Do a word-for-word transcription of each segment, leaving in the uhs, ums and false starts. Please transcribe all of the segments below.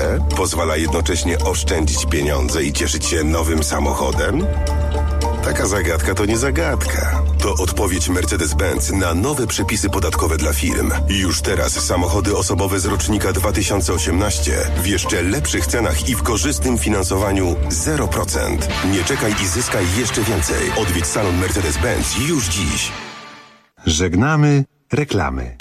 pozwala jednocześnie oszczędzić pieniądze i cieszyć się nowym samochodem? Taka zagadka to nie zagadka. To odpowiedź Mercedes-Benz na nowe przepisy podatkowe dla firm. Już teraz samochody osobowe z rocznika dwa tysiące osiemnaście w jeszcze lepszych cenach i w korzystnym finansowaniu zero procent. Nie czekaj i zyskaj jeszcze więcej. Odwiedź salon Mercedes-Benz już dziś. Żegnamy reklamy.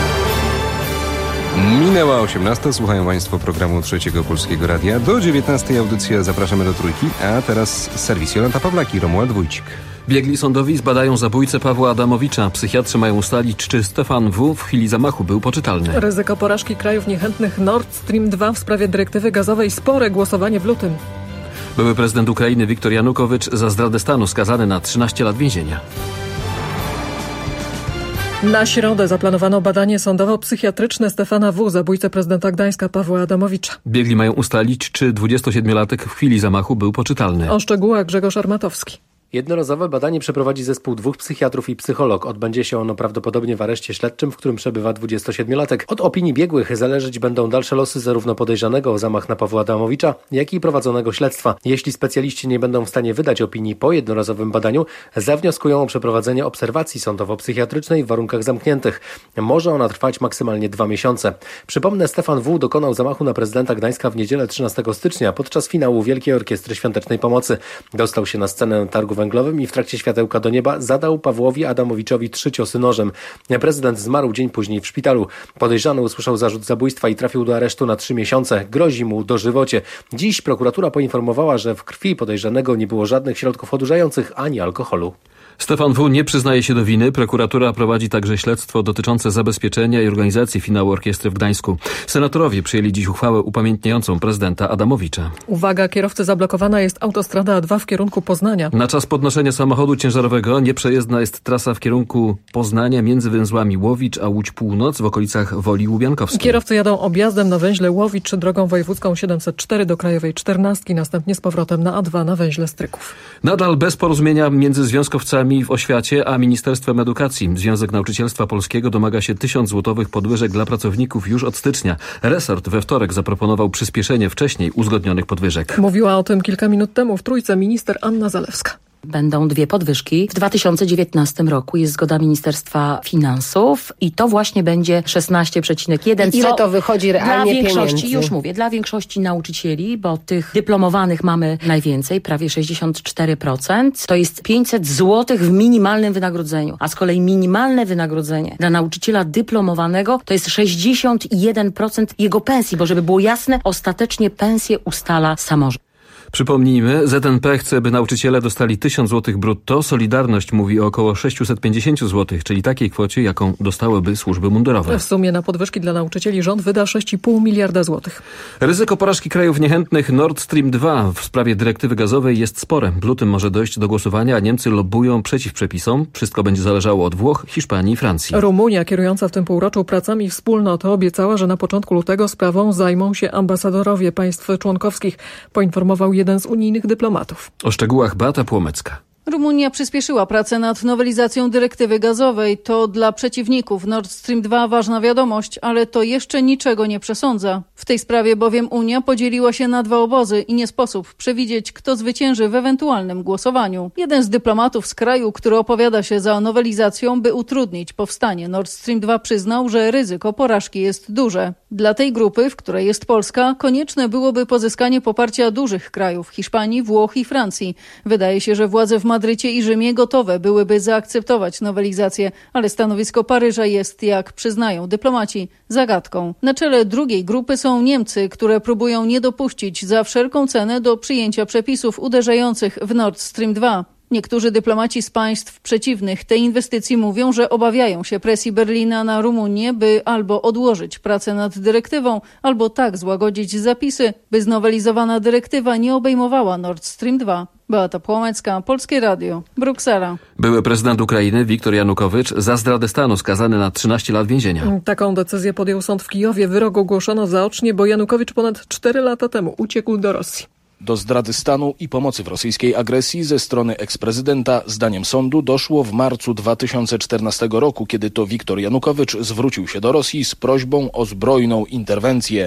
Minęła osiemnasta, słuchają Państwo programu Trzeciego Polskiego Radia. Do dziewiętnastej audycja zapraszamy do Trójki, a teraz serwis Jolanta Pawlak i Romuald Wójcik. Biegli sądowi zbadają zabójcę Pawła Adamowicza. Psychiatrzy mają ustalić, czy Stefan W. w chwili zamachu był poczytalny. Ryzyko porażki krajów niechętnych Nord Stream dwa w sprawie dyrektywy gazowej. Spore głosowanie w lutym. Były prezydent Ukrainy Viktor Janukowycz za zdradę stanu skazany na trzynaście lat więzienia. Na środę zaplanowano badanie sądowo-psychiatryczne Stefana W., zabójcę prezydenta Gdańska Pawła Adamowicza. Biegli mają ustalić, czy dwudziestosiedmiolatek w chwili zamachu był poczytalny. O szczegółach Grzegorz Armatowski. Jednorazowe badanie przeprowadzi zespół dwóch psychiatrów i psycholog. Odbędzie się ono prawdopodobnie w areszcie śledczym, w którym przebywa dwudziestosiedmiolatek. Od opinii biegłych zależeć będą dalsze losy zarówno podejrzanego o zamach na Pawła Adamowicza, jak i prowadzonego śledztwa. Jeśli specjaliści nie będą w stanie wydać opinii po jednorazowym badaniu, zawnioskują o przeprowadzenie obserwacji sądowo-psychiatrycznej w warunkach zamkniętych. Może ona trwać maksymalnie dwa miesiące. Przypomnę, Stefan W. dokonał zamachu na prezydenta Gdańska w niedzielę trzynastego stycznia podczas finału Wielkiej Orkiestry Świątecznej Pomocy. Dostał się na scenę targu węglowym i w trakcie światełka do nieba zadał Pawłowi Adamowiczowi trzy ciosy nożem. Prezydent zmarł dzień później w szpitalu. Podejrzany usłyszał zarzut zabójstwa i trafił do aresztu na trzy miesiące. Grozi mu dożywocie. Dziś prokuratura poinformowała, że w krwi podejrzanego nie było żadnych środków odurzających ani alkoholu. Stefan W. nie przyznaje się do winy. Prokuratura prowadzi także śledztwo dotyczące zabezpieczenia i organizacji finału orkiestry w Gdańsku. Senatorowie przyjęli dziś uchwałę upamiętniającą prezydenta Adamowicza. Uwaga, kierowcy, zablokowana jest autostrada A dwa w kierunku Poznania. Na czas podnoszenia samochodu ciężarowego nieprzejezdna jest trasa w kierunku Poznania między węzłami Łowicz a Łódź Północ w okolicach Woli Łubiankowskiej. Kierowcy jadą objazdem na węźle Łowicz drogą wojewódzką siedemset cztery do Krajowej czternastki, następnie z powrotem na A dwa na węźle Stryków. Nadal bez porozumienia między związkowcami w oświacie a Ministerstwem Edukacji. Związek Nauczycielstwa Polskiego domaga się tysiąc złotych podwyżek dla pracowników już od stycznia. Resort we wtorek zaproponował przyspieszenie wcześniej uzgodnionych podwyżek. Mówiła o tym kilka minut temu w Trójce minister Anna Zalewska. Będą dwie podwyżki. W dwa tysiące dziewiętnastym roku jest zgoda Ministerstwa Finansów i to właśnie będzie szesnaście przecinek jeden. Ile to wychodzi realnie dla większości, pieniędzy? Już mówię, dla większości nauczycieli, bo tych dyplomowanych mamy najwięcej, prawie sześćdziesiąt cztery procent. To jest pięćset złotych w minimalnym wynagrodzeniu, a z kolei minimalne wynagrodzenie dla nauczyciela dyplomowanego to jest sześćdziesiąt jeden procent jego pensji, bo żeby było jasne, ostatecznie pensję ustala samorząd. Przypomnijmy, Z N P chce, by nauczyciele dostali tysiąc złotych brutto. Solidarność mówi o około sześćset pięćdziesiąt złotych, czyli takiej kwocie, jaką dostałyby służby mundurowe. W sumie na podwyżki dla nauczycieli rząd wyda sześć i pół miliarda złotych. Ryzyko porażki krajów niechętnych Nord Stream dwa w sprawie dyrektywy gazowej jest spore. W lutym może dojść do głosowania, a Niemcy lobbują przeciw przepisom. Wszystko będzie zależało od Włoch, Hiszpanii i Francji. Rumunia, kierująca w tym półroczu pracami wspólnoty, obiecała, że na początku lutego sprawą zajmą się ambasadorowie państw członkowskich, poinformował jeden z unijnych dyplomatów. O szczegółach Beata Płomecka. Rumunia przyspieszyła pracę nad nowelizacją dyrektywy gazowej. To dla przeciwników Nord Stream dwa ważna wiadomość, ale to jeszcze niczego nie przesądza. W tej sprawie bowiem Unia podzieliła się na dwa obozy i nie sposób przewidzieć, kto zwycięży w ewentualnym głosowaniu. Jeden z dyplomatów z kraju, który opowiada się za nowelizacją, by utrudnić powstanie Nord Stream dwa, przyznał, że ryzyko porażki jest duże. Dla tej grupy, w której jest Polska, konieczne byłoby pozyskanie poparcia dużych krajów Hiszpanii, Włoch i Francji. Wydaje się, że władze w Madrycie i Rzymie gotowe byłyby zaakceptować nowelizację, ale stanowisko Paryża jest, jak przyznają dyplomaci, zagadką. Na czele drugiej grupy są Niemcy, które próbują nie dopuścić za wszelką cenę do przyjęcia przepisów uderzających w Nord Stream dwa. Niektórzy dyplomaci z państw przeciwnych tej inwestycji mówią, że obawiają się presji Berlina na Rumunię, by albo odłożyć pracę nad dyrektywą, albo tak złagodzić zapisy, by znowelizowana dyrektywa nie obejmowała Nord Stream dwa. Beata Płomecka, Polskie Radio, Bruksela. Były prezydent Ukrainy Viktor Janukowycz za zdradę stanu skazany na trzynaście lat więzienia. Taką decyzję podjął sąd w Kijowie. Wyrok ogłoszono zaocznie, bo Janukowicz ponad cztery lata temu uciekł do Rosji. Do zdrady stanu i pomocy w rosyjskiej agresji ze strony eksprezydenta, zdaniem sądu, doszło w marcu dwa tysiące czternastego roku, kiedy to Wiktor Janukowycz zwrócił się do Rosji z prośbą o zbrojną interwencję.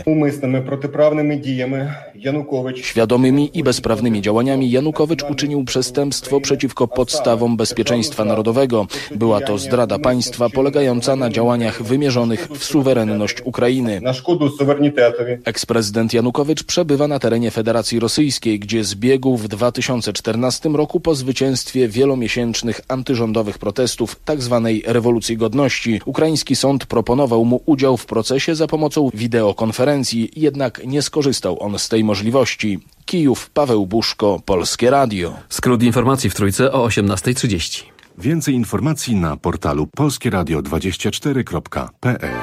Świadomymi i bezprawnymi działaniami Janukowycz uczynił przestępstwo przeciwko podstawom bezpieczeństwa narodowego. Była to zdrada państwa polegająca na działaniach wymierzonych w suwerenność Ukrainy. Eksprezydent Janukowycz przebywa na terenie Federacji Rosyjskiej, gdzie zbiegł w dwa tysiące czternastym roku po zwycięstwie wielomiesięcznych antyrządowych protestów tzw. rewolucji godności. Ukraiński sąd proponował mu udział w procesie za pomocą wideokonferencji, jednak nie skorzystał on z tej możliwości. Kijów, Paweł Buszko, Polskie Radio. Skrót informacji w Trójce o osiemnasta trzydzieści. Więcej informacji na portalu polskieradio dwadzieścia cztery kropka p l.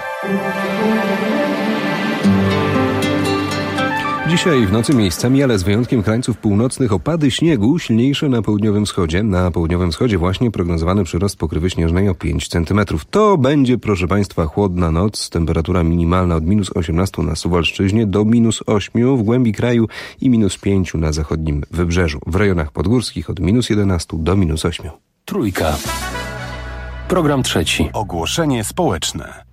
Dzisiaj w nocy miejscami, ale z wyjątkiem krańców północnych, opady śniegu, silniejsze na południowym wschodzie. Na południowym wschodzie właśnie prognozowany przyrost pokrywy śnieżnej o pięć centymetrów. To będzie, proszę Państwa, chłodna noc. Temperatura minimalna od minus osiemnaście na Suwalszczyźnie do minus osiem w głębi kraju i minus pięć na zachodnim wybrzeżu. W rejonach podgórskich od minus jedenaście do minus osiem. Trójka. Program trzeci. Ogłoszenie społeczne.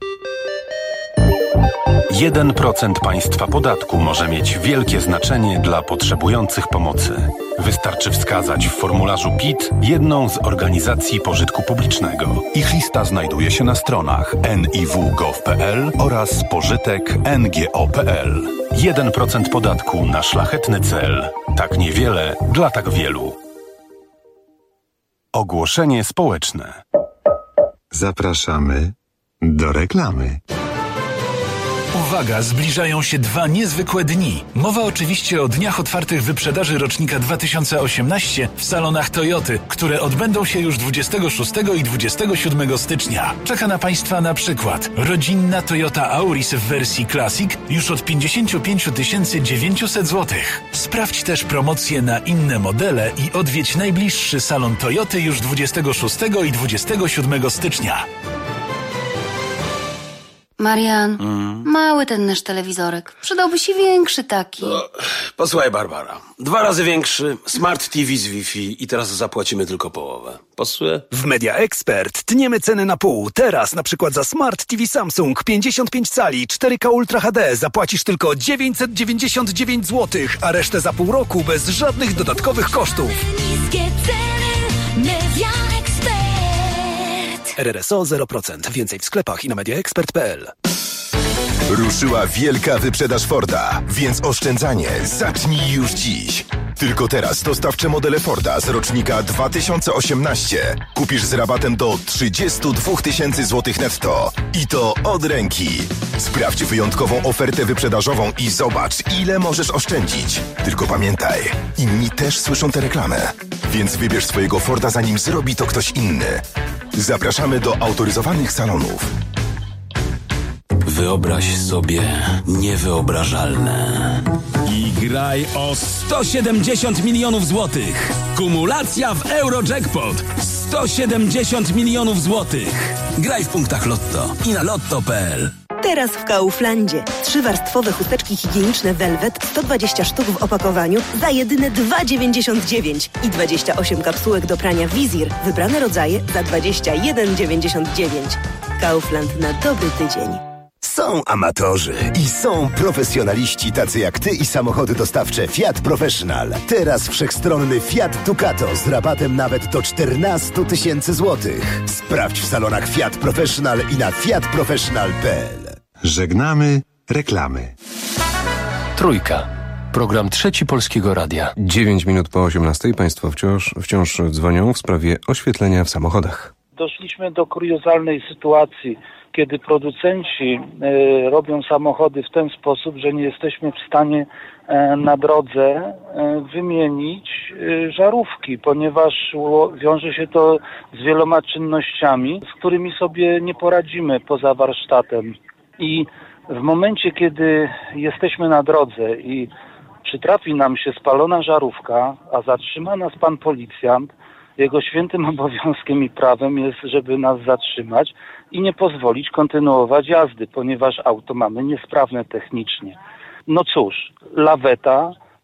jeden procent państwa podatku może mieć wielkie znaczenie dla potrzebujących pomocy. Wystarczy wskazać w formularzu P I T jedną z organizacji pożytku publicznego. Ich lista znajduje się na stronach en i w kropka gov kropka p l oraz pożytek kropka n g o kropka p l. jeden procent podatku na szlachetny cel. Tak niewiele dla tak wielu. Ogłoszenie społeczne. Zapraszamy do reklamy. Uwaga, zbliżają się dwa niezwykłe dni. Mowa oczywiście o dniach otwartych wyprzedaży rocznika dwa tysiące osiemnaście w salonach Toyoty, które odbędą się już dwudziestego szóstego i dwudziestego siódmego stycznia. Czeka na Państwa na przykład rodzinna Toyota Auris w wersji Classic już od pięćdziesiąt pięć tysięcy dziewięćset złotych. Sprawdź też promocje na inne modele i odwiedź najbliższy salon Toyoty już dwudziestego szóstego i dwudziestego siódmego stycznia. Marian, mm. mały ten nasz telewizorek. Przydałby się większy taki. No, posłuchaj, Barbara. Dwa razy większy, Smart T V z Wi-Fi i teraz zapłacimy tylko połowę. Pasuje? W Media Expert tniemy ceny na pół. Teraz na przykład za Smart T V Samsung pięćdziesiąt pięć cali cztery K Ultra H D zapłacisz tylko dziewięćset dziewięćdziesiąt dziewięć złotych, a resztę za pół roku bez żadnych dodatkowych kosztów. Niskie ceny, Media Expert. R R S O zero procent. Więcej w sklepach i na mediaexpert kropka p l. Ruszyła wielka wyprzedaż Forda, więc oszczędzanie zacznij już dziś. Tylko teraz dostawcze modele Forda z rocznika dwa tysiące osiemnaście kupisz z rabatem do trzydzieści dwa tysiące złotych netto. I to od ręki. Sprawdź wyjątkową ofertę wyprzedażową i zobacz, ile możesz oszczędzić. Tylko pamiętaj, inni też słyszą tę reklamę. Więc wybierz swojego Forda, zanim zrobi to ktoś inny. Zapraszamy do autoryzowanych salonów. Wyobraź sobie niewyobrażalne. I graj o sto siedemdziesiąt milionów złotych. Kumulacja w Eurojackpot. sto siedemdziesiąt milionów złotych. Graj w punktach Lotto i na lotto kropka p l. Teraz w Kauflandzie. Trzywarstwowe chusteczki higieniczne Velvet, sto dwadzieścia sztuk w opakowaniu za jedyne dwa dziewięćdziesiąt dziewięć i dwadzieścia osiem kapsułek do prania Wizir. Wybrane rodzaje za dwadzieścia jeden dziewięćdziesiąt dziewięć. Kaufland na dobry tydzień. Są amatorzy i są profesjonaliści tacy jak ty i samochody dostawcze Fiat Professional. Teraz wszechstronny Fiat Ducato z rabatem nawet do czternaście tysięcy złotych. Sprawdź w salonach Fiat Professional i na fiat professional kropka p l. Żegnamy reklamy. Trójka. Program trzeci Polskiego Radia. dziewięć minut po osiemnastej. Państwo wciąż, wciąż dzwonią w sprawie oświetlenia w samochodach. Doszliśmy do kuriozalnej sytuacji, kiedy producenci y, robią samochody w ten sposób, że nie jesteśmy w stanie y, na drodze y, wymienić y, żarówki, ponieważ u, wiąże się to z wieloma czynnościami, z którymi sobie nie poradzimy poza warsztatem. I w momencie, kiedy jesteśmy na drodze i przytrafi nam się spalona żarówka, a zatrzyma nas pan policjant, jego świętym obowiązkiem i prawem jest, żeby nas zatrzymać i nie pozwolić kontynuować jazdy, ponieważ auto mamy niesprawne technicznie. No cóż, laweta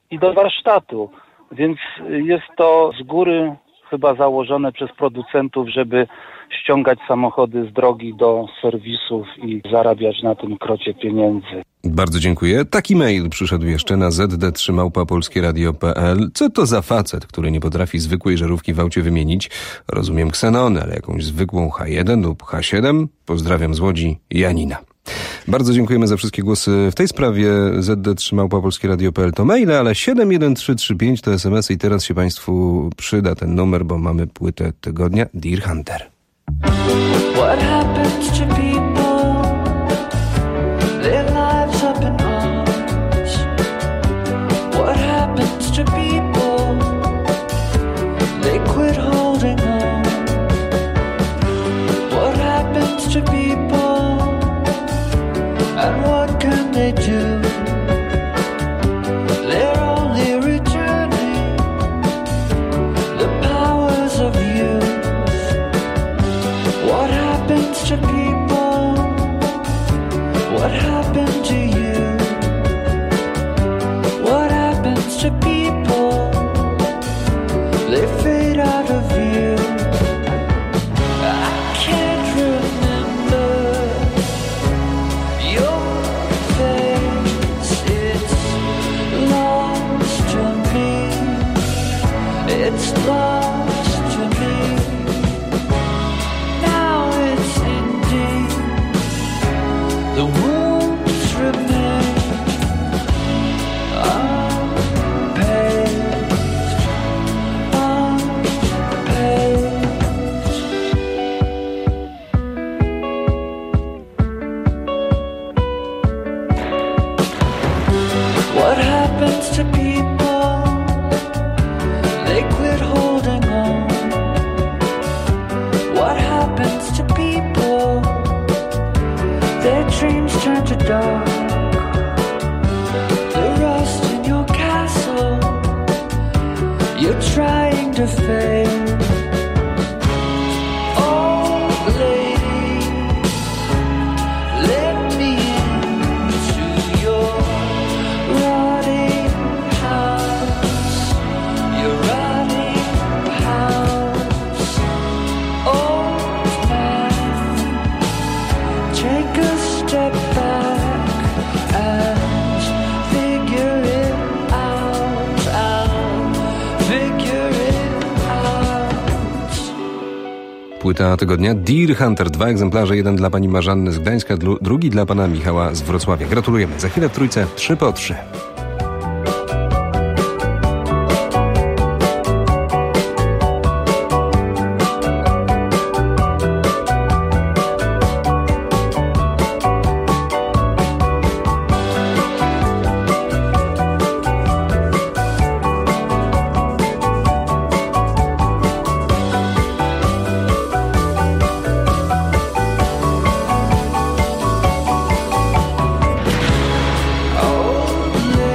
i do warsztatu. Więc jest to z góry chyba założone przez producentów, żeby ściągać samochody z drogi do serwisów i zarabiać na tym krocie pieniędzy. Bardzo dziękuję. Taki mail przyszedł jeszcze na zet de trzy małpa polskie radio kropka pe el. Co to za facet, który nie potrafi zwykłej żarówki w aucie wymienić? Rozumiem ksenony, ale jakąś zwykłą ha jeden lub ha siedem? Pozdrawiam z Łodzi, Janina. Bardzo dziękujemy za wszystkie głosy w tej sprawie. zet de trzy małpa polskie radio kropka pe el to maile, ale siedem jeden trzy trzy pięć to es em esy i teraz się Państwu przyda ten numer, bo mamy płytę tygodnia Deer Hunter. What happens to people? Their lives up in arms. What happens to people? They quit holding on. What happens to people? And what can they do? They're only returning the powers of youth. What happens to people? What happened to you? What happens to people? They fade out of view. I can't remember your face. It's lost to me. It's lost to me. Now it's ending. The wounds remain unpaved, unpaved. What happens to people? They quit holding on. What happens to people? Their dreams turn to dark. The rust in your castle, you're trying to fade. Oh, lady, let me into your rotting house, your rotting house. Old man, take a step back and figure it out, out, figure it out. Płyta tygodnia Deer Hunter. Dwa egzemplarze, jeden dla pani Marzanny z Gdańska, dru- drugi dla pana Michała z Wrocławia. Gratulujemy. Za chwilę w trójce trzy po trzy. Oh,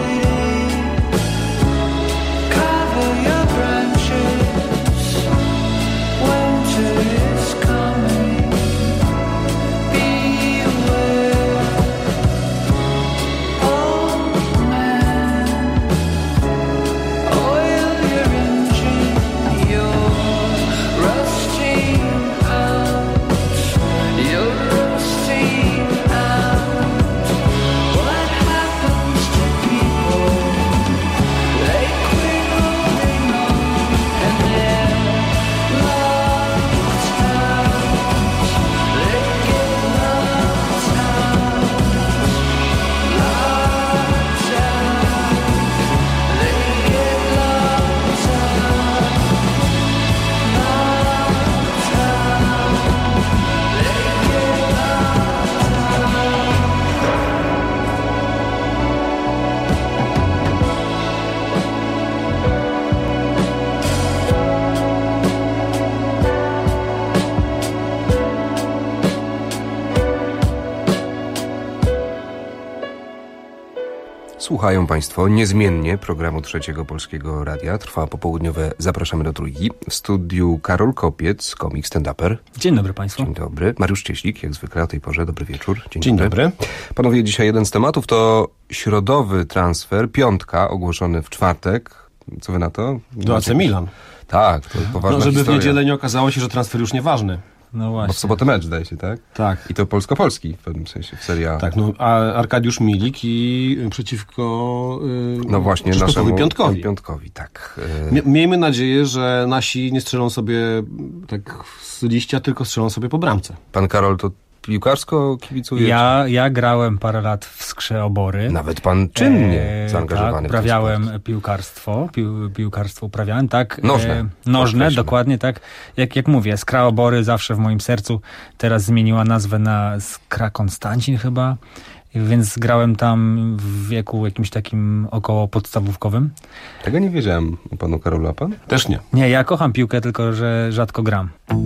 Słuchają Państwo niezmiennie programu Trzeciego Polskiego Radia. Trwa popołudniowe Zapraszamy do Trójki. W studiu Karol Kopiec, komik stand-uper. Dzień dobry Państwu. Dzień dobry. Mariusz Cieślik, jak zwykle o tej porze. Dobry wieczór. Dzień, Dzień dobry. dobry. Panowie, dzisiaj jeden z tematów to środowy transfer, piątka, ogłoszony w czwartek. Co wy na to? Do A C Milan. Tak, to poważna No, żeby historia. w niedzielę nie okazało się, że transfer już nieważny. No właśnie. Bo w sobotę mecz, zdaje się, tak? Tak. I to polsko-polski w pewnym sensie, w Serie A. Tak, no a Arkadiusz Milik i przeciwko yy, No właśnie, Krzysztofowi naszemu Piątkowi. Piątkowi, tak. Mie- miejmy nadzieję, że nasi nie strzelą sobie tak z liścia, tylko strzelą sobie po bramce. Pan Karol to piłkarsko kibicuje? Ja, ja grałem parę lat w Skrze Obory. Nawet pan czynnie zaangażowany tak, w ten uprawiałem sport. piłkarstwo, pił, piłkarstwo uprawiałem, tak. Nożne. E, nożne, Podkreślmy. dokładnie tak. Jak, jak mówię, Skra Obory zawsze w moim sercu. Teraz zmieniła nazwę na Skra Konstancin chyba. Więc grałem tam w wieku jakimś takim około podstawówkowym. Tego nie wiedziałem o panu Karolu, a pan? Też nie. Nie, ja kocham piłkę, tylko że rzadko gram.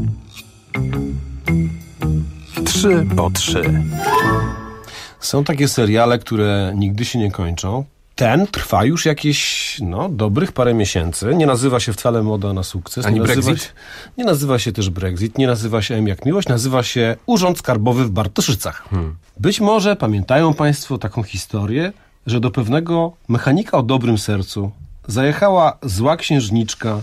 Trzy po trzy. Są takie seriale, które nigdy się nie kończą. Ten trwa już jakieś, no, dobrych parę miesięcy. Nie nazywa się wcale Moda na sukces. Ani nie nazywa Brexit? Się, nie nazywa się też Brexit. Nie nazywa się M jak miłość. Nazywa się Urząd Skarbowy w Bartoszycach. Hmm. Być może pamiętają Państwo taką historię, że do pewnego mechanika o dobrym sercu zajechała zła księżniczka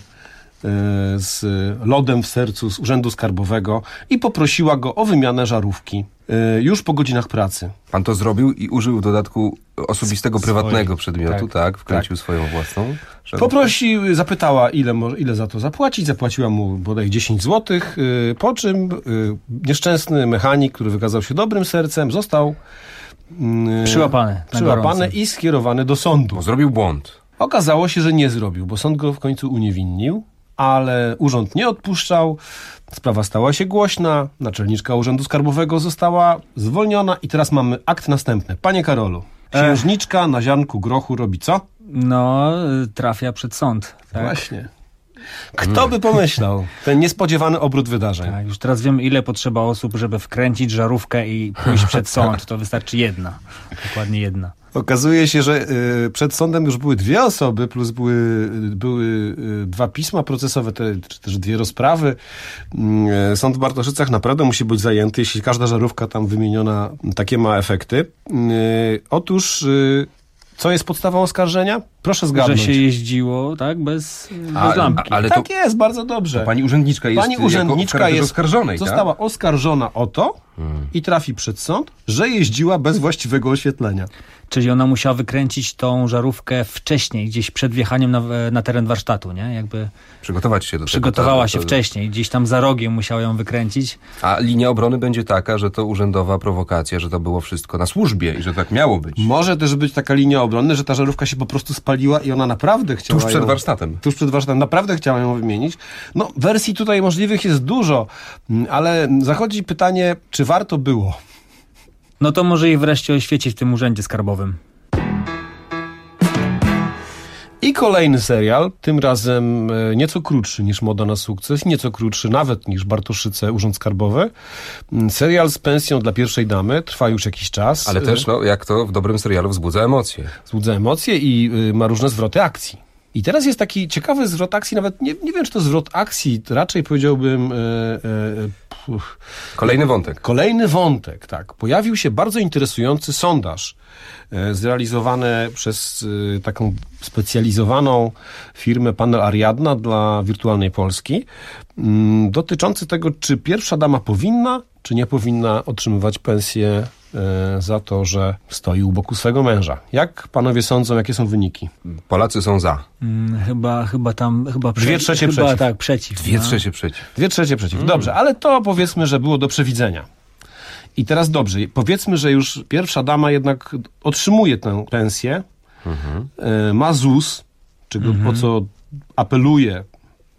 z lodem w sercu z Urzędu Skarbowego i poprosiła go o wymianę żarówki już po godzinach pracy. Pan to zrobił i użył w dodatku osobistego, Swoje. prywatnego przedmiotu, tak? tak wkręcił tak. swoją własną żarówkę. Poprosił, zapytała, ile, mo- ile za to zapłacić. Zapłaciła mu bodaj dziesięć złotych, yy, po czym yy, nieszczęsny mechanik, który wykazał się dobrym sercem, został yy, Przyłapany. przyłapany i skierowany do sądu. Bo zrobił błąd. Okazało się, że nie zrobił, bo sąd go w końcu uniewinnił, ale urząd nie odpuszczał. Sprawa stała się głośna, naczelniczka Urzędu Skarbowego została zwolniona i teraz mamy akt następny. Panie Karolu, księżniczka na ziarnku grochu robi co? No, trafia przed sąd. Tak? Właśnie. Kto by pomyślał? Ten niespodziewany obrót wydarzeń. Tak, już teraz wiem, ile potrzeba osób, żeby wkręcić żarówkę i pójść przed sąd. To wystarczy jedna. Dokładnie jedna. Okazuje się, że y, przed sądem już były dwie osoby, plus były, były y, dwa pisma procesowe, te, czy też dwie rozprawy. Y, sąd w Bartoszycach naprawdę musi być zajęty, jeśli każda żarówka tam wymieniona takie ma efekty. Y, otóż... Y, Co jest podstawą oskarżenia? Proszę zgadnąć. Że się jeździło, tak, bez, A, bez lampki. ale tak to, jest, bardzo dobrze. to pani urzędniczka jest, pani urzędniczka jako jest oskarżonej, została tak? oskarżona o to hmm. i trafi przed sąd, że jeździła bez właściwego oświetlenia. Czyli ona musiała wykręcić tą żarówkę wcześniej, gdzieś przed wjechaniem na, na teren warsztatu, nie? Jakby przygotować się do przygotowała tego. To, się to... wcześniej, gdzieś tam za rogiem musiała ją wykręcić. A linia obrony będzie taka, że to urzędowa prowokacja, że to było wszystko na służbie i że tak miało być. Może też być taka linia obrony, że ta żarówka się po prostu spaliła i ona naprawdę chciała Tuż przed ją, warsztatem. Tuż przed warsztatem. Naprawdę chciała ją wymienić. No, wersji tutaj możliwych jest dużo, ale zachodzi pytanie, czy warto było? No to może jej wreszcie oświecić w tym urzędzie skarbowym. I kolejny serial, tym razem nieco krótszy niż Moda na sukces, nieco krótszy nawet niż Bartoszyce, Urząd Skarbowy. Serial z pensją dla pierwszej damy, trwa już jakiś czas. Ale też, no, jak to w dobrym serialu, wzbudza emocje. Wzbudza emocje i ma różne zwroty akcji. I teraz jest taki ciekawy zwrot akcji, nawet nie, nie wiem, czy to zwrot akcji, raczej powiedziałbym... E, e, Kolejny wątek. Kolejny wątek, tak. Pojawił się bardzo interesujący sondaż e, zrealizowany przez e, taką specjalizowaną firmę Panel Ariadna dla Wirtualnej Polski, m, dotyczący tego, czy pierwsza dama powinna, czy nie powinna otrzymywać pensję e, za to, że stoi u boku swego męża. Jak panowie sądzą, jakie są wyniki? Polacy są za. Hmm, chyba, chyba tam... Chyba Dwie trzecie chyba, przeciw. Tak, przeciw. Dwie no. trzecie przeciw. Dwie trzecie przeciw. Mm. Dobrze, ale to powiedzmy, że było do przewidzenia. I teraz dobrze, powiedzmy, że już pierwsza dama jednak otrzymuje tę pensję, mhm. e, ma Z U S, czego, mm-hmm. po co apeluje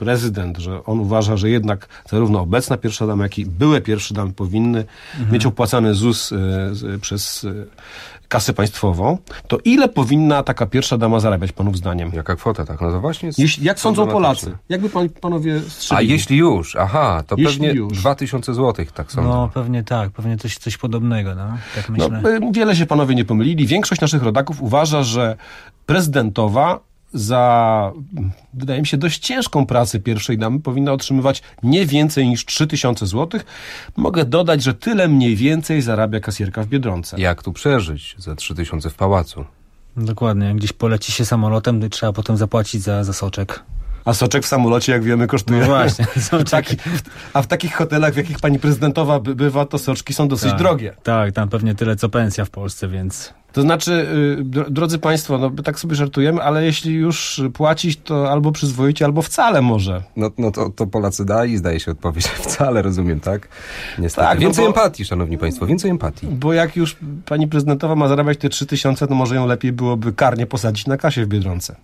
prezydent, że on uważa, że jednak zarówno obecna pierwsza dama, jak i były pierwsze damy powinny mhm. mieć opłacany ZUS y, y, przez y, kasę państwową, to ile powinna taka pierwsza dama zarabiać, panów zdaniem? Jaka kwota, tak? No to właśnie jest jeśli, jak sądzą Polacy? Jakby pan, panowie strzelili? A jeśli już? Aha, to jeśli pewnie już. dwa tysiące złotych, tak sądzę. No pewnie tak, pewnie coś, coś podobnego, no. Tak myślę. No, wiele się panowie nie pomylili. Większość naszych rodaków uważa, że prezydentowa za, wydaje mi się, dość ciężką pracę pierwszej damy powinna otrzymywać nie więcej niż trzy tysiące złotych. Mogę dodać, że tyle mniej więcej zarabia kasjerka w Biedronce. Jak tu przeżyć za trzy tysiące w pałacu? Dokładnie, jak gdzieś poleci się samolotem, to trzeba potem zapłacić za, za soczek. A soczek w samolocie, jak wiemy, kosztuje. No właśnie. Taki, a w takich hotelach, w jakich pani prezydentowa by, bywa, to soczki są dosyć tak, drogie. Tak, tam pewnie tyle co pensja w Polsce, więc... To znaczy, yy, drodzy państwo, no tak sobie żartujemy, ale jeśli już płacić, to albo przyzwoicie, albo wcale może. No, no to, to Polacy dali, zdaje się odpowiedź. Wcale, rozumiem, tak? Niestety. Tak, więcej no bo, empatii, szanowni państwo, więcej empatii. Bo jak już pani prezydentowa ma zarabiać te trzy tysiące, to może ją lepiej byłoby karnie posadzić na kasie w Biedronce.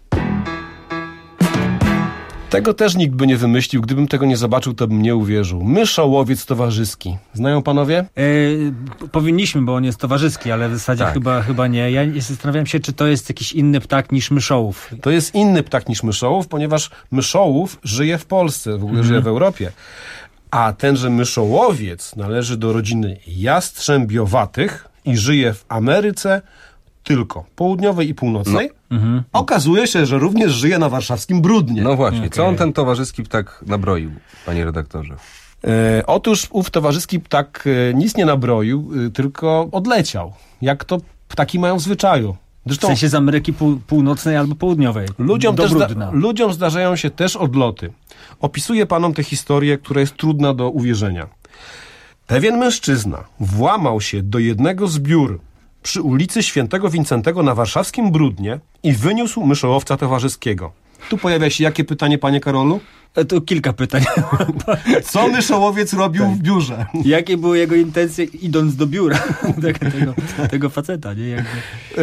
Tego też nikt by nie wymyślił. Gdybym tego nie zobaczył, to bym nie uwierzył. Myszołowiec towarzyski. Znają panowie? Yy, powinniśmy, bo on jest towarzyski, ale w zasadzie tak. chyba, chyba nie. Ja zastanawiam się, czy to jest jakiś inny ptak niż myszołów. To jest inny ptak niż myszołów, ponieważ myszołów żyje w Polsce, w ogóle mhm. żyje w Europie. A tenże myszołowiec należy do rodziny jastrzębiowatych i żyje w Ameryce tylko południowej i północnej. No. Mhm. Okazuje się, że również żyje na warszawskim Brudnie. No właśnie, okay. Co on ten towarzyski ptak nabroił, panie redaktorze? E, otóż ów towarzyski ptak e, nic nie nabroił, e, tylko odleciał. Jak to ptaki mają w zwyczaju. Zresztą, w sensie z Ameryki pół, Północnej albo Południowej. Ludziom, do też Brudna. zda, ludziom zdarzają się też odloty. Opisuję panom tę historię, która jest trudna do uwierzenia. Pewien mężczyzna włamał się do jednego z biur przy ulicy Świętego Wincentego na warszawskim Brudnie i wyniósł myszołowca towarzyskiego. Tu pojawia się jakie pytanie, panie Karolu? E, to kilka pytań. Co myszołowiec robił tak. w biurze? Jakie były jego intencje idąc do biura tego, tego, tego faceta, nie? Jakby. E,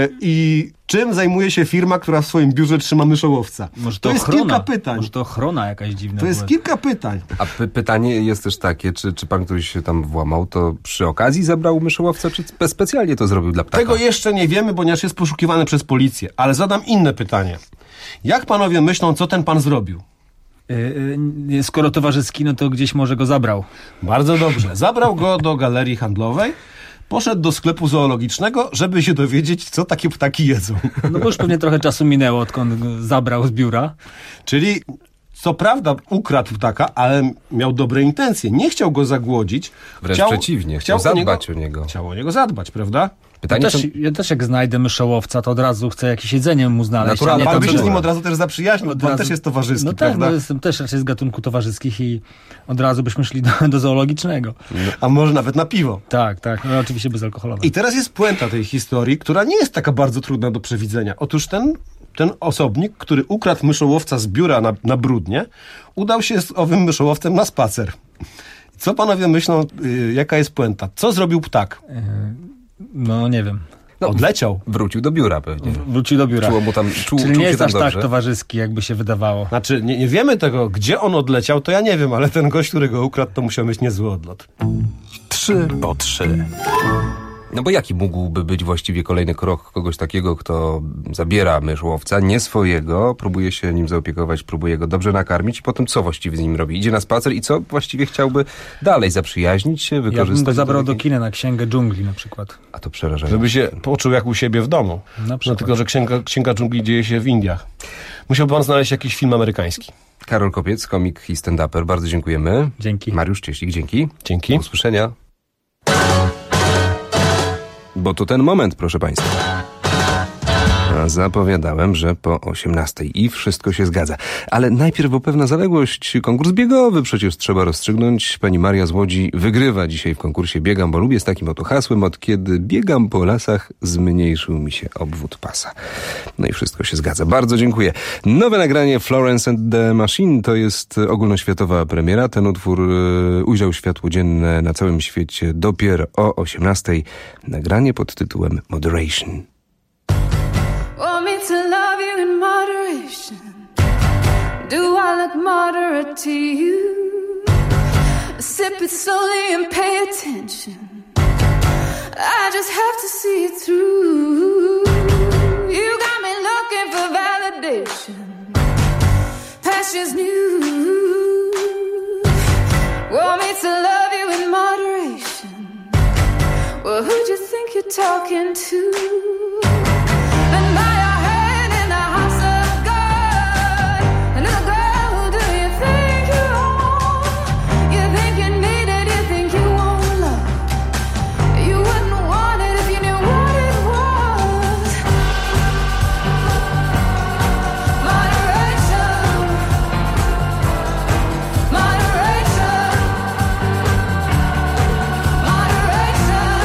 I czym zajmuje się firma, która w swoim biurze trzyma myszołowca? Może to to jest ochrona. kilka pytań. Może to ochrona jakaś dziwna. To jest była. kilka pytań. A py- pytanie jest też takie, czy, czy pan, który się tam włamał, to przy okazji zabrał myszołowca, czy specjalnie to zrobił dla ptaka? Tego jeszcze nie wiemy, ponieważ jest poszukiwany przez policję. Ale zadam inne pytanie. Jak panowie myślą, co ten pan zrobił? Yy, yy, skoro towarzyski, no to gdzieś może go zabrał. Bardzo dobrze. Zabrał go do galerii handlowej, poszedł do sklepu zoologicznego, żeby się dowiedzieć, co takie ptaki jedzą. No bo już pewnie trochę czasu minęło, odkąd go zabrał z biura. Czyli co prawda ukradł ptaka, ale miał dobre intencje. Nie chciał go zagłodzić. Wręcz chciał, przeciwnie, chciał, chciał zadbać o niego, o niego. Chciał o niego zadbać, prawda? Pytanie, ja, też, ja też jak znajdę myszołowca, to od razu chcę jakieś jedzenie mu znaleźć. Naturalnie, pan by się z nim od razu też zaprzyjaźnił, bo on też jest towarzyski, no prawda? tak, no jestem też raczej z gatunku towarzyskich i od razu byśmy szli do, do zoologicznego. No. A może nawet na piwo. Tak, tak, no oczywiście bezalkoholowe. I teraz jest puenta tej historii, która nie jest taka bardzo trudna do przewidzenia. Otóż ten, ten osobnik, który ukradł myszołowca z biura na, na Brudnie, udał się z owym myszołowcem na spacer. Co panowie myślą, yy, jaka jest puenta? Co zrobił ptak? Yy, no nie wiem. No, odleciał. Wrócił do biura pewnie. Wrócił do biura. Czuło mu tam, czuł, Czyli czuł nie się jest tam aż dobrze. tak towarzyski, jakby się wydawało. Znaczy, nie, nie wiemy tego, gdzie on odleciał, to ja nie wiem, ale ten gość, który go ukradł, to musiał mieć niezły odlot. Trzy po trzy. No bo jaki mógłby być właściwie kolejny krok kogoś takiego, kto zabiera myszłowca, nie swojego, próbuje się nim zaopiekować, próbuje go dobrze nakarmić i potem co właściwie z nim robi? Idzie na spacer i co właściwie chciałby dalej? Zaprzyjaźnić się, wykorzystać? Ja bym go zabrał do, do kina na Księgę Dżungli na przykład. A to przerażające. Żeby się poczuł jak u siebie w domu. Na no tylko, że Księga, Księga Dżungli dzieje się w Indiach. Musiałby pan znaleźć jakiś film amerykański. Karol Kopiec, komik i stand-uper. Bardzo dziękujemy. Dzięki. Mariusz Cieślik, dzięki. Dzięki. Do usłyszenia. Bo to ten moment, proszę państwa. A zapowiadałem, że po osiemnastej i wszystko się zgadza. Ale najpierw, bo pewna zaległość, konkurs biegowy przecież trzeba rozstrzygnąć. Pani Maria z Łodzi wygrywa dzisiaj w konkursie Biegam, bo lubię z takim oto hasłem. Od kiedy biegam po lasach, zmniejszył mi się obwód pasa. No i wszystko się zgadza. Bardzo dziękuję. Nowe nagranie Florence and the Machine to jest ogólnoświatowa premiera. Ten utwór y, ujrzał światło dzienne na całym świecie dopiero o osiemnastej. Nagranie pod tytułem Moderation. Want me to love you in moderation? Do I look look moderate to you. Sip it slowly and pay attention. I just have to see it through. You got me looking for validation. Passion's new. Want me to love you in moderation. Well, who'd you think you're talking to? And by your hand in the house of God. And little girl, who do you think you are? You think you need it, you think you want love. You wouldn't want it if you knew what it was. Moderation. Moderation. Moderation.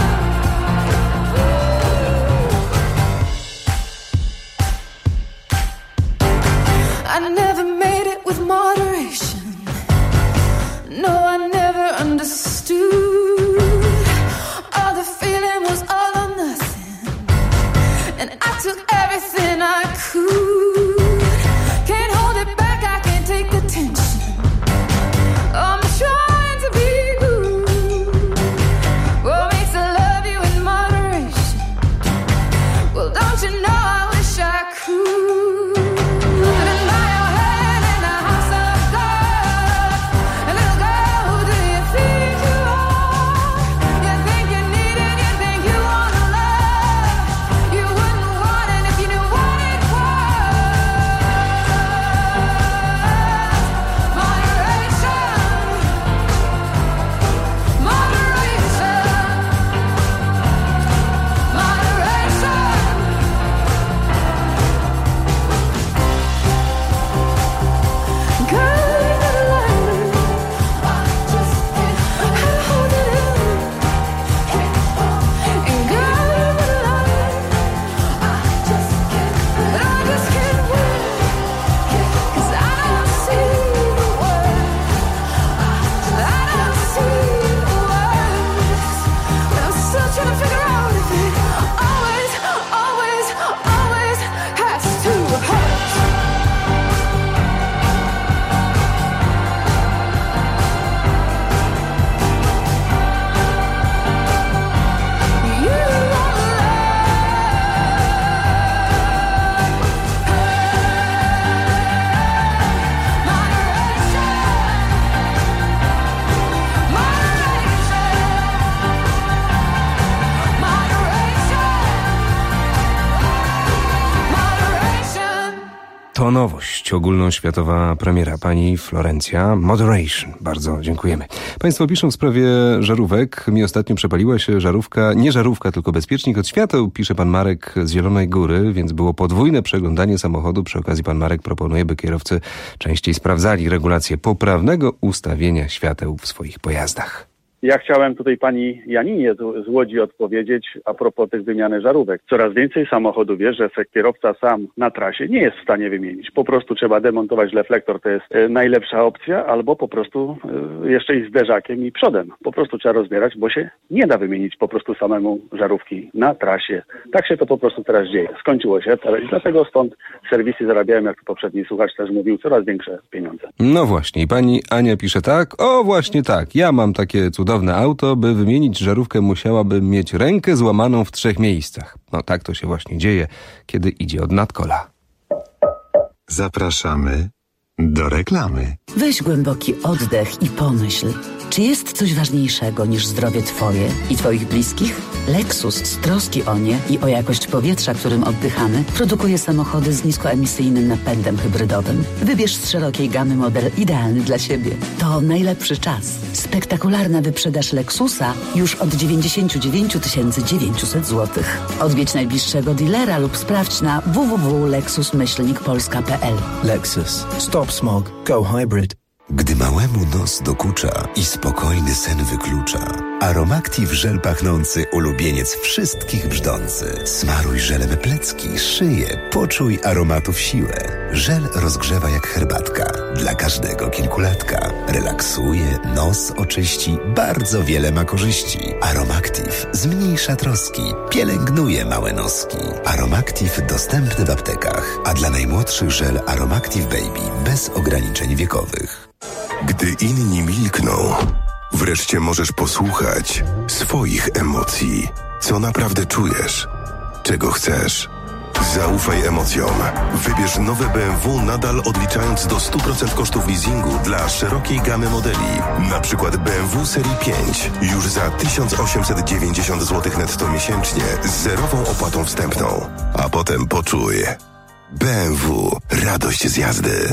I never made it with moderation. No, I never understood. All the feeling was all or nothing. And I took everything I could. Can't hold it back, I can't take the tension. I'm trying to be good. Want me to love you in moderation. Well, don't you know I wish I could. And by your hand in the house of God. And little girl, who do you think you are? You think you need it, you think you wanna love. You wouldn't want it if you knew what it was. Moderation. Moderation. Moderation. Girl, you gotta like me. I just can't hold it in. And girl, you gotta like me. I just can't, I just can't win. 'Cause I don't see the words. I don't see the words. But I'm still trying to figure out if it always, always, always has to hurt. You To nowość, ogólnoświatowa premiera. Pani Florencja, Moderation. Bardzo dziękujemy. Państwo piszą w sprawie żarówek. Mi ostatnio przepaliła się żarówka, nie żarówka, tylko bezpiecznik od świateł, pisze pan Marek z Zielonej Góry, więc było podwójne przeglądanie samochodu. Przy okazji pan Marek proponuje, by kierowcy częściej sprawdzali regulację poprawnego ustawienia świateł w swoich pojazdach. Ja chciałem tutaj pani Janinie z, z Łodzi odpowiedzieć a propos tych wymiany żarówek. Coraz więcej samochodów wie, że kierowca sam na trasie nie jest w stanie wymienić. Po prostu trzeba demontować reflektor, to jest e, najlepsza opcja, albo po prostu e, jeszcze i zderzakiem i przodem. Po prostu trzeba rozbierać, bo się nie da wymienić po prostu samemu żarówki na trasie. Tak się to po prostu teraz dzieje. Skończyło się i dlatego stąd serwisy zarabiają, jak poprzedni słuchacz też mówił, coraz większe pieniądze. No właśnie, i pani Ania pisze tak, o właśnie tak, ja mam takie cudowne auto, by wymienić żarówkę musiałabym mieć rękę złamaną w trzech miejscach. No tak to się właśnie dzieje, kiedy idzie od nadkola. Zapraszamy do reklamy. Weź głęboki oddech i pomyśl, czy jest coś ważniejszego niż zdrowie Twoje i Twoich bliskich? Lexus z troski o nie i o jakość powietrza, którym oddychamy, produkuje samochody z niskoemisyjnym napędem hybrydowym. Wybierz z szerokiej gamy model idealny dla siebie. To najlepszy czas. Spektakularna wyprzedaż Lexusa już od dziewięćdziesiąt dziewięć tysięcy dziewięćset złotych. Odwiedź najbliższego dealera lub sprawdź na w w w kropka lexus myślnik polska kropka p l. Lexus. Stop smog. Go hybrid. Gdy małemu nos dokucza i spokojny sen wyklucza, Aromactive żel pachnący, ulubieniec wszystkich brzdący. Smaruj żelem plecki, szyję, poczuj aromatów siłę. Żel rozgrzewa jak herbatka. Dla każdego kilkulatka. Relaksuje, nos oczyści, bardzo wiele ma korzyści. Aromactive zmniejsza troski, pielęgnuje małe noski. Aromactive dostępny w aptekach, a dla najmłodszych żel Aromactive Baby bez ograniczeń wiekowych. Gdy inni milkną, wreszcie możesz posłuchać swoich emocji. Co naprawdę czujesz? Czego chcesz? Zaufaj emocjom. Wybierz nowe B M W nadal odliczając do stu procent kosztów leasingu dla szerokiej gamy modeli. Na przykład B M W serii pięć już za tysiąc osiemset dziewięćdziesiąt złotych netto miesięcznie z zerową opłatą wstępną. A potem poczuj. B M W. Radość z jazdy.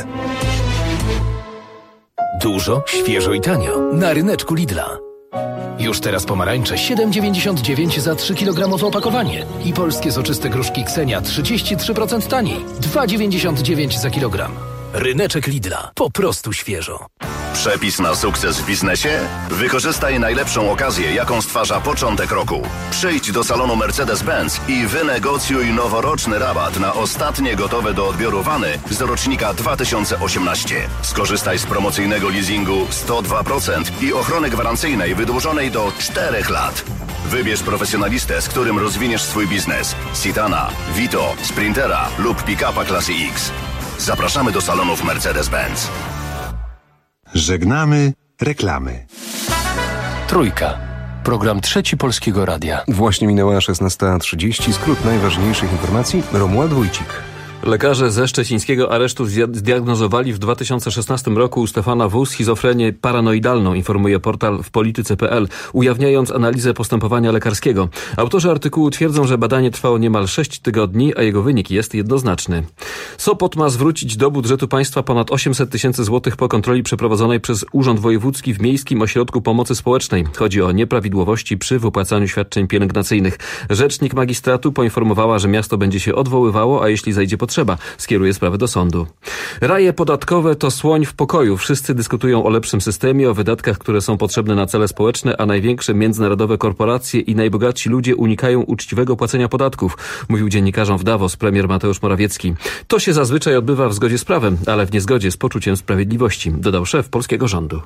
Dużo, świeżo i tanio. Na ryneczku Lidla. Już teraz pomarańcze siedem dziewięćdziesiąt dziewięć za trzy kilogramowe opakowanie. I polskie soczyste gruszki Ksenia trzydzieści trzy procent taniej. dwa dziewięćdziesiąt dziewięć za kilogram. Ryneczek Lidla. Po prostu świeżo. Przepis na sukces w biznesie? Wykorzystaj najlepszą okazję, jaką stwarza początek roku. Przyjdź do salonu Mercedes-Benz i wynegocjuj noworoczny rabat na ostatnie gotowe do odbioru wany z rocznika dwa tysiące osiemnaście. Skorzystaj z promocyjnego leasingu sto dwa procent i ochrony gwarancyjnej wydłużonej do czterech lat. Wybierz profesjonalistę, z którym rozwiniesz swój biznes. Citana, Vito, Sprintera lub pick-upa klasy X. Zapraszamy do salonów Mercedes-Benz. Żegnamy reklamy. Trójka. Program Trzeci Polskiego Radia. Właśnie minęła szesnasta trzydzieści. Skrót najważniejszych informacji. Romuald Wójcik. Lekarze ze szczecińskiego aresztu zdiagnozowali w dwa tysiące szesnastym roku u Stefana W. schizofrenię paranoidalną, informuje portal w polityce kropka p l, ujawniając analizę postępowania lekarskiego. Autorzy artykułu twierdzą, że badanie trwało niemal sześć tygodni, a jego wynik jest jednoznaczny. Sopot ma zwrócić do budżetu państwa ponad osiemset tysięcy złotych po kontroli przeprowadzonej przez Urząd Wojewódzki w Miejskim Ośrodku Pomocy Społecznej. Chodzi o nieprawidłowości przy wypłacaniu świadczeń pielęgnacyjnych. Rzecznik magistratu poinformowała, że miasto będzie się odwoływało, a jeśli zajdzie potrzeba, Trzeba, skieruje sprawę do sądu. Raje podatkowe to słoń w pokoju. Wszyscy dyskutują o lepszym systemie, o wydatkach, które są potrzebne na cele społeczne, a największe międzynarodowe korporacje i najbogatsi ludzie unikają uczciwego płacenia podatków, mówił dziennikarzom w Davos premier Mateusz Morawiecki. To się zazwyczaj odbywa w zgodzie z prawem, ale w niezgodzie z poczuciem sprawiedliwości, dodał szef polskiego rządu.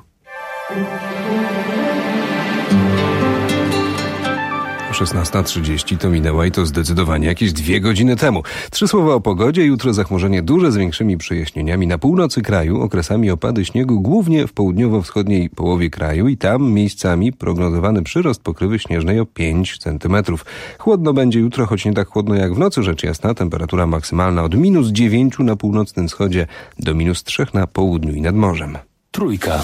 szesnasta trzydzieści to minęła i to zdecydowanie jakieś dwie godziny temu. Trzy słowa o pogodzie. Jutro zachmurzenie duże z większymi przejaśnieniami. Na północy kraju okresami opady śniegu, głównie w południowo-wschodniej połowie kraju i tam miejscami prognozowany przyrost pokrywy śnieżnej o pięć centymetrów. Chłodno będzie jutro, choć nie tak chłodno jak w nocy, rzecz jasna. Temperatura maksymalna od minus dziewięciu na północnym wschodzie do minus trzech na południu i nad morzem. Trójka.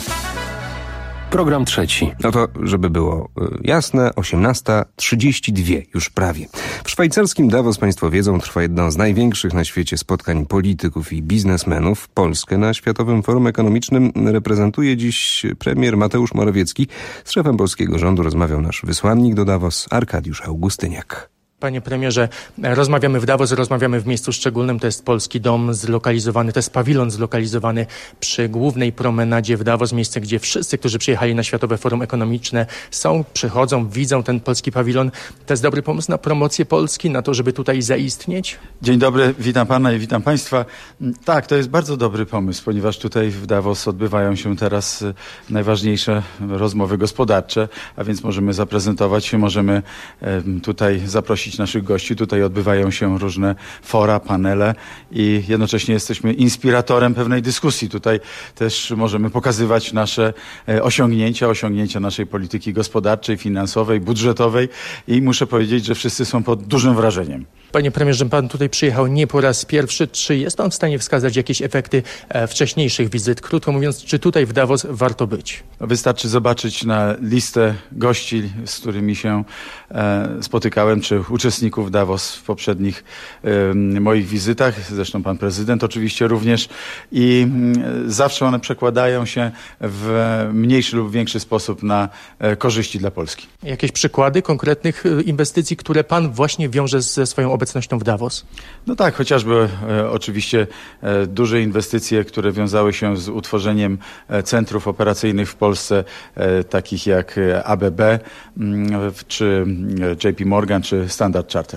Program trzeci. No to, żeby było jasne, osiemnasta trzydzieści dwa, już prawie. W szwajcarskim Davos, państwo wiedzą, trwa jedno z największych na świecie spotkań polityków i biznesmenów. Polskę na Światowym Forum Ekonomicznym reprezentuje dziś premier Mateusz Morawiecki. Z szefem polskiego rządu rozmawiał nasz wysłannik do Davos, Arkadiusz Augustyniak. Panie premierze, rozmawiamy w Davos, rozmawiamy w miejscu szczególnym, to jest Polski Dom zlokalizowany, to jest pawilon zlokalizowany przy głównej promenadzie w Davos, miejsce, gdzie wszyscy, którzy przyjechali na Światowe Forum Ekonomiczne są, przychodzą, widzą ten polski pawilon. To jest dobry pomysł na promocję Polski, na to, żeby tutaj zaistnieć? Dzień dobry, witam pana i witam państwa. Tak, to jest bardzo dobry pomysł, ponieważ tutaj w Davos odbywają się teraz najważniejsze rozmowy gospodarcze, a więc możemy zaprezentować się, możemy tutaj zaprosić naszych gości. Tutaj odbywają się różne fora, panele i jednocześnie jesteśmy inspiratorem pewnej dyskusji. Tutaj też możemy pokazywać nasze osiągnięcia, osiągnięcia naszej polityki gospodarczej, finansowej, budżetowej i muszę powiedzieć, że wszyscy są pod dużym wrażeniem. Panie premierze, pan tutaj przyjechał nie po raz pierwszy. Czy jest pan w stanie wskazać jakieś efekty e, wcześniejszych wizyt? Krótko mówiąc, czy tutaj w Davos warto być? Wystarczy zobaczyć na listę gości, z którymi się e, spotykałem, czy uczestników Davos w poprzednich e, moich wizytach. Zresztą pan prezydent oczywiście również. I e, zawsze one przekładają się w mniejszy lub większy sposób na e, korzyści dla Polski. Jakieś przykłady konkretnych inwestycji, które pan właśnie wiąże ze swoją obecnością w Davos? No tak, chociażby e, oczywiście e, duże inwestycje, które wiązały się z utworzeniem e, centrów operacyjnych w Polsce, e, takich jak A B B, m, czy J P Morgan, czy Standard Chartered.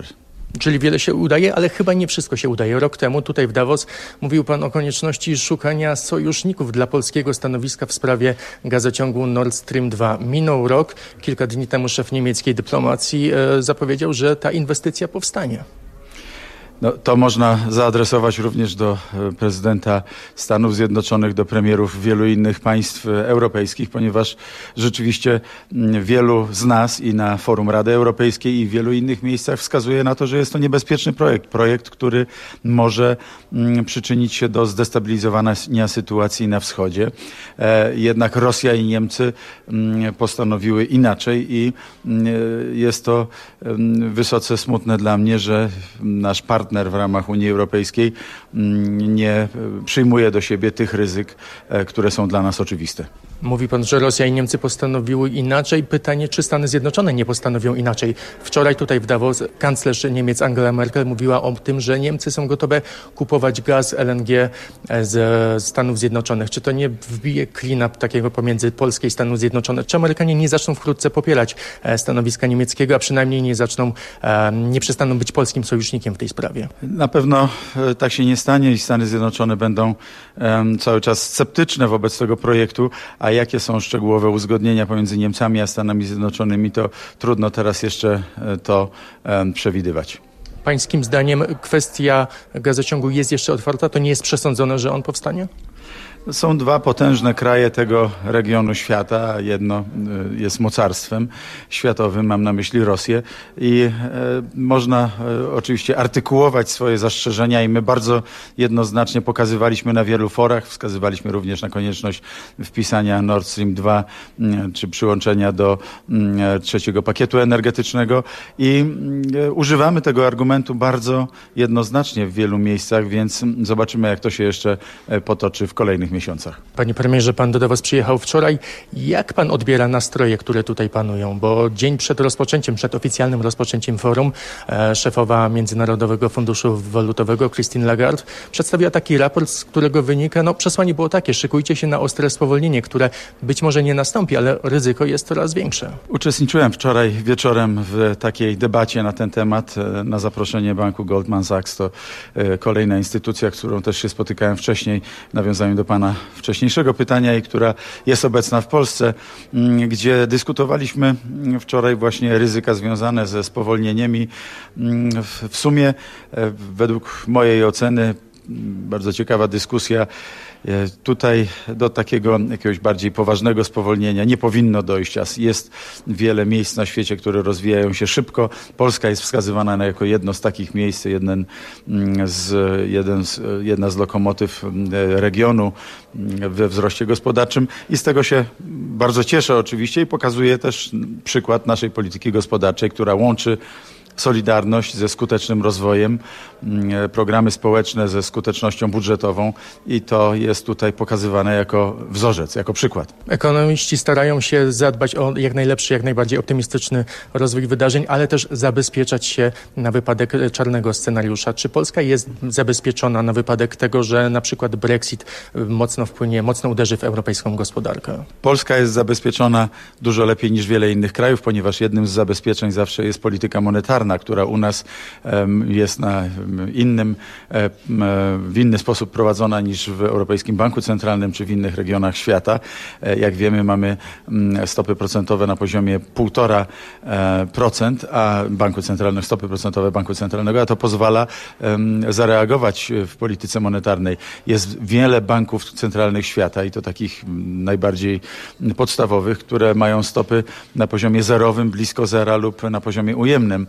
Czyli wiele się udaje, ale chyba nie wszystko się udaje. Rok temu tutaj w Davos mówił pan o konieczności szukania sojuszników dla polskiego stanowiska w sprawie gazociągu Nord Stream dwa. Minął rok. Kilka dni temu szef niemieckiej dyplomacji e, zapowiedział, że ta inwestycja powstanie. No, to można zaadresować również do prezydenta Stanów Zjednoczonych, do premierów wielu innych państw europejskich, ponieważ rzeczywiście wielu z nas i na forum Rady Europejskiej i w wielu innych miejscach wskazuje na to, że jest to niebezpieczny projekt. Projekt, który może przyczynić się do zdestabilizowania sytuacji na wschodzie. Jednak Rosja i Niemcy postanowiły inaczej i jest to wysoce smutne dla mnie, że nasz partner w ramach Unii Europejskiej nie przyjmuje do siebie tych ryzyk, które są dla nas oczywiste. Mówi pan, że Rosja i Niemcy postanowiły inaczej. Pytanie, czy Stany Zjednoczone nie postanowią inaczej? Wczoraj tutaj w Davos kanclerz Niemiec Angela Merkel mówiła o tym, że Niemcy są gotowe kupować gaz L N G z Stanów Zjednoczonych. Czy to nie wbije klina takiego pomiędzy Polską i Stanów Zjednoczonych? Czy Amerykanie nie zaczną wkrótce popierać stanowiska niemieckiego, a przynajmniej nie zaczną, nie przestaną być polskim sojusznikiem w tej sprawie? Na pewno tak się nie stanie i Stany Zjednoczone będą cały czas sceptyczne wobec tego projektu, a jakie są szczegółowe uzgodnienia pomiędzy Niemcami a Stanami Zjednoczonymi, to trudno teraz jeszcze to przewidywać. Pańskim zdaniem kwestia gazociągu jest jeszcze otwarta? To nie jest przesądzone, że on powstanie? Są dwa potężne kraje tego regionu świata. Jedno jest mocarstwem światowym, mam na myśli Rosję. I e, można e, oczywiście artykułować swoje zastrzeżenia i my bardzo jednoznacznie pokazywaliśmy na wielu forach, wskazywaliśmy również na konieczność wpisania Nord Stream dwa m, czy przyłączenia do m, trzeciego pakietu energetycznego i m, używamy tego argumentu bardzo jednoznacznie w wielu miejscach, więc zobaczymy, jak to się jeszcze potoczy w kolejnych miesiącach. Panie premierze, pan do Was przyjechał wczoraj. Jak pan odbiera nastroje, które tutaj panują? Bo dzień przed rozpoczęciem, przed oficjalnym rozpoczęciem forum, e, szefowa Międzynarodowego Funduszu Walutowego Christine Lagarde przedstawiła taki raport, z którego wynika, no przesłanie było takie: szykujcie się na ostre spowolnienie, które być może nie nastąpi, ale ryzyko jest coraz większe. Uczestniczyłem wczoraj wieczorem w takiej debacie na ten temat na zaproszenie banku Goldman Sachs. To e, kolejna instytucja, którą też się spotykałem wcześniej, nawiązałem do pana wcześniejszego pytania i która jest obecna w Polsce, gdzie dyskutowaliśmy wczoraj właśnie ryzyka związane ze spowolnieniami. W sumie według mojej oceny bardzo ciekawa dyskusja. Tutaj do takiego jakiegoś bardziej poważnego spowolnienia nie powinno dojść. Jest wiele miejsc na świecie, które rozwijają się szybko. Polska jest wskazywana jako jedno z takich miejsc, jeden z, jeden z, jedna z lokomotyw regionu we wzroście gospodarczym i z tego się bardzo cieszę oczywiście i pokazuje też przykład naszej polityki gospodarczej, która łączy solidarność ze skutecznym rozwojem, programy społeczne ze skutecznością budżetową i to jest tutaj pokazywane jako wzorzec, jako przykład. Ekonomiści starają się zadbać o jak najlepszy, jak najbardziej optymistyczny rozwój wydarzeń, ale też zabezpieczać się na wypadek czarnego scenariusza. Czy Polska jest zabezpieczona na wypadek tego, że na przykład Brexit mocno wpłynie, mocno uderzy w europejską gospodarkę? Polska jest zabezpieczona dużo lepiej niż wiele innych krajów, ponieważ jednym z zabezpieczeń zawsze jest polityka monetarna, która u nas um, jest na innym, um, w inny sposób prowadzona niż w Europejskim Banku Centralnym czy w innych regionach świata. Jak wiemy, mamy stopy procentowe na poziomie półtora procent, a Banku Centralnego, stopy procentowe Banku Centralnego, a to pozwala um, zareagować w polityce monetarnej. Jest wiele banków centralnych świata i to takich najbardziej podstawowych, które mają stopy na poziomie zerowym, blisko zera lub na poziomie ujemnym.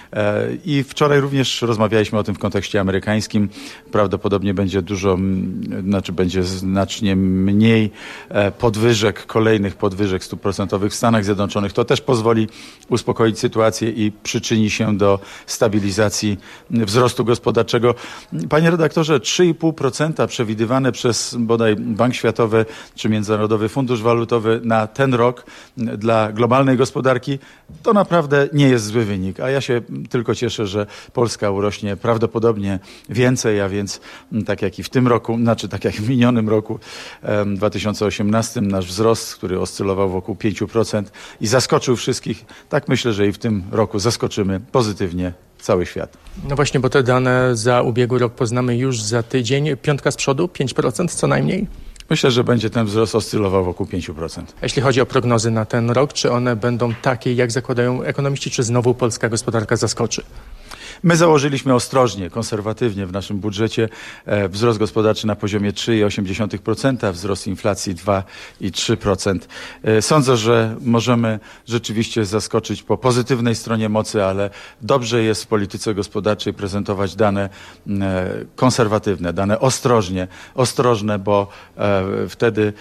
I wczoraj również rozmawialiśmy o tym w kontekście amerykańskim. Prawdopodobnie będzie dużo, znaczy będzie znacznie mniej podwyżek, kolejnych podwyżek stóp procentowych w Stanach Zjednoczonych. To też pozwoli uspokoić sytuację i przyczyni się do stabilizacji wzrostu gospodarczego. Panie redaktorze, trzy i pół procent przewidywane przez bodaj Bank Światowy czy Międzynarodowy Fundusz Walutowy na ten rok dla globalnej gospodarki to naprawdę nie jest zły wynik. A ja się tylko cieszę, że Polska urośnie prawdopodobnie więcej, a więc tak jak i w tym roku, znaczy tak jak w minionym roku dwa tysiące osiemnastym nasz wzrost, który oscylował wokół pięć procent i zaskoczył wszystkich, tak myślę, że i w tym roku zaskoczymy pozytywnie cały świat. No właśnie, bo te dane za ubiegły rok poznamy już za tydzień. Piątka z przodu, pięć procent co najmniej? Myślę, że będzie ten wzrost oscylował wokół pięć procent. Jeśli chodzi o prognozy na ten rok, czy one będą takie, jak zakładają ekonomiści, czy znowu polska gospodarka zaskoczy? My założyliśmy ostrożnie, konserwatywnie w naszym budżecie e, wzrost gospodarczy na poziomie trzy przecinek osiem procent, wzrost inflacji dwa przecinek trzy procent. E, sądzę, że możemy rzeczywiście zaskoczyć po pozytywnej stronie mocy, ale dobrze jest w polityce gospodarczej prezentować dane e, konserwatywne, dane ostrożnie, ostrożne, bo e, wtedy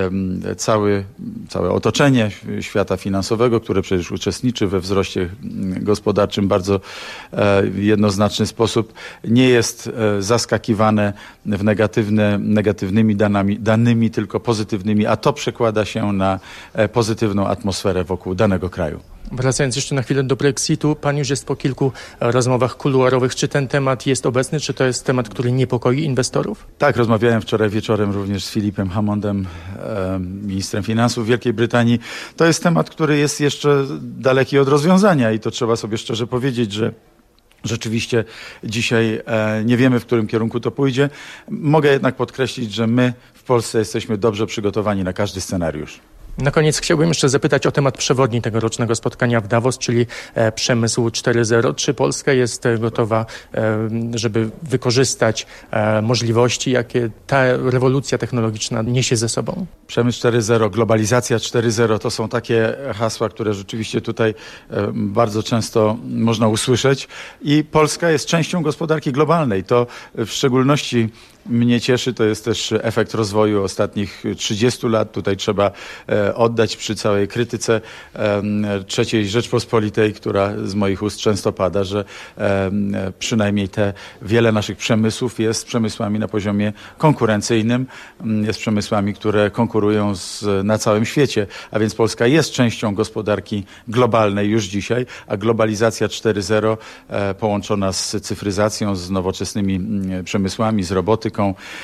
e, cały, całe otoczenie świata finansowego, które przecież uczestniczy we wzroście gospodarczym bardzo e, jednoznaczny sposób, nie jest zaskakiwane w negatywne, negatywnymi danami, danymi, tylko pozytywnymi, a to przekłada się na pozytywną atmosferę wokół danego kraju. Wracając jeszcze na chwilę do Brexitu, pan już jest po kilku rozmowach kuluarowych. Czy ten temat jest obecny? Czy to jest temat, który niepokoi inwestorów? Tak, rozmawiałem wczoraj wieczorem również z Philipem Hammondem, ministrem finansów Wielkiej Brytanii. To jest temat, który jest jeszcze daleki od rozwiązania i to trzeba sobie szczerze powiedzieć, że rzeczywiście dzisiaj e, nie wiemy, w którym kierunku to pójdzie. Mogę jednak podkreślić, że my w Polsce jesteśmy dobrze przygotowani na każdy scenariusz. Na koniec chciałbym jeszcze zapytać o temat przewodni tegorocznego spotkania w Davos, czyli e, przemysł cztery zero. Czy Polska jest gotowa, e, żeby wykorzystać e, możliwości, jakie ta rewolucja technologiczna niesie ze sobą? Przemysł cztery zero, globalizacja cztery zero to są takie hasła, które rzeczywiście tutaj e, bardzo często można usłyszeć i Polska jest częścią gospodarki globalnej. To w szczególności mnie cieszy, to jest też efekt rozwoju ostatnich trzydziestu lat. Tutaj trzeba e, oddać przy całej krytyce e, trzeciej Rzeczpospolitej, która z moich ust często pada, że e, przynajmniej te wiele naszych przemysłów jest przemysłami na poziomie konkurencyjnym, jest przemysłami, które konkurują z, na całym świecie, a więc Polska jest częścią gospodarki globalnej już dzisiaj, a globalizacja cztery zero e, połączona z cyfryzacją, z nowoczesnymi przemysłami, z robotyką,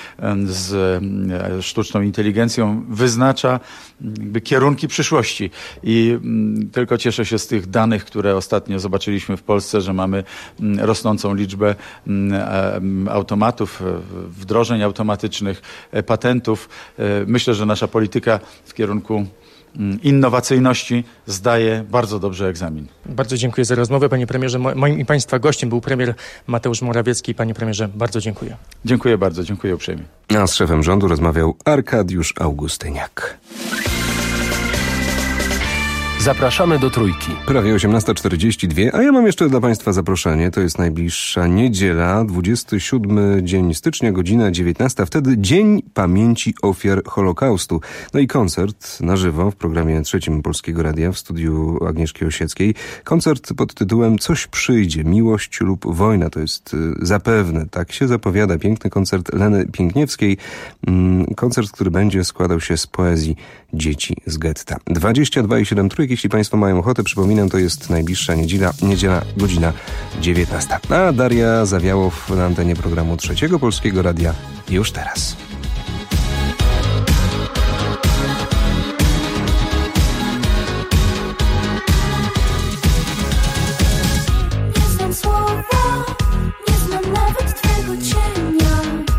z sztuczną inteligencją wyznacza jakby kierunki przyszłości i tylko cieszę się z tych danych, które ostatnio zobaczyliśmy w Polsce, że mamy rosnącą liczbę automatów, wdrożeń automatycznych, patentów. Myślę, że nasza polityka w kierunku innowacyjności zdaje bardzo dobrze egzamin. Bardzo dziękuję za rozmowę, panie premierze. Moim i państwa gościem był premier Mateusz Morawiecki. Panie premierze, bardzo dziękuję. Dziękuję bardzo, dziękuję uprzejmie. A z szefem rządu rozmawiał Arkadiusz Augustyniak. Zapraszamy do Trójki. Prawie osiemnasta czterdzieści dwa, a ja mam jeszcze dla państwa zaproszenie. To jest najbliższa niedziela, dwudziesty siódmy dzień stycznia, godzina dziewiętnasta. Wtedy Dzień Pamięci Ofiar Holokaustu. No i koncert na żywo w programie trzecim Polskiego Radia w studiu Agnieszki Osieckiej. Koncert pod tytułem Coś przyjdzie, miłość lub wojna. To jest zapewne, tak się zapowiada, piękny koncert Leny Piękniewskiej. Koncert, który będzie składał się z poezji dzieci z getta. dwadzieścia dwa i siedem trójek. Jeśli państwo mają ochotę, przypominam, to jest najbliższa niedziela, niedziela godzina dziewiętnasta. A Daria Zawiałow na antenie programu Trzeciego Polskiego Radia już teraz. Nie znam słowa, nie znam nawet twego cienia.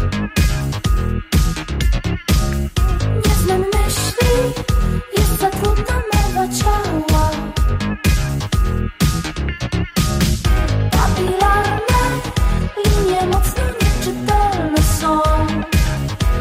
Nie znam myśli, jest za trudna mowa ciała. Papilarne linie mocno nieczytelne są.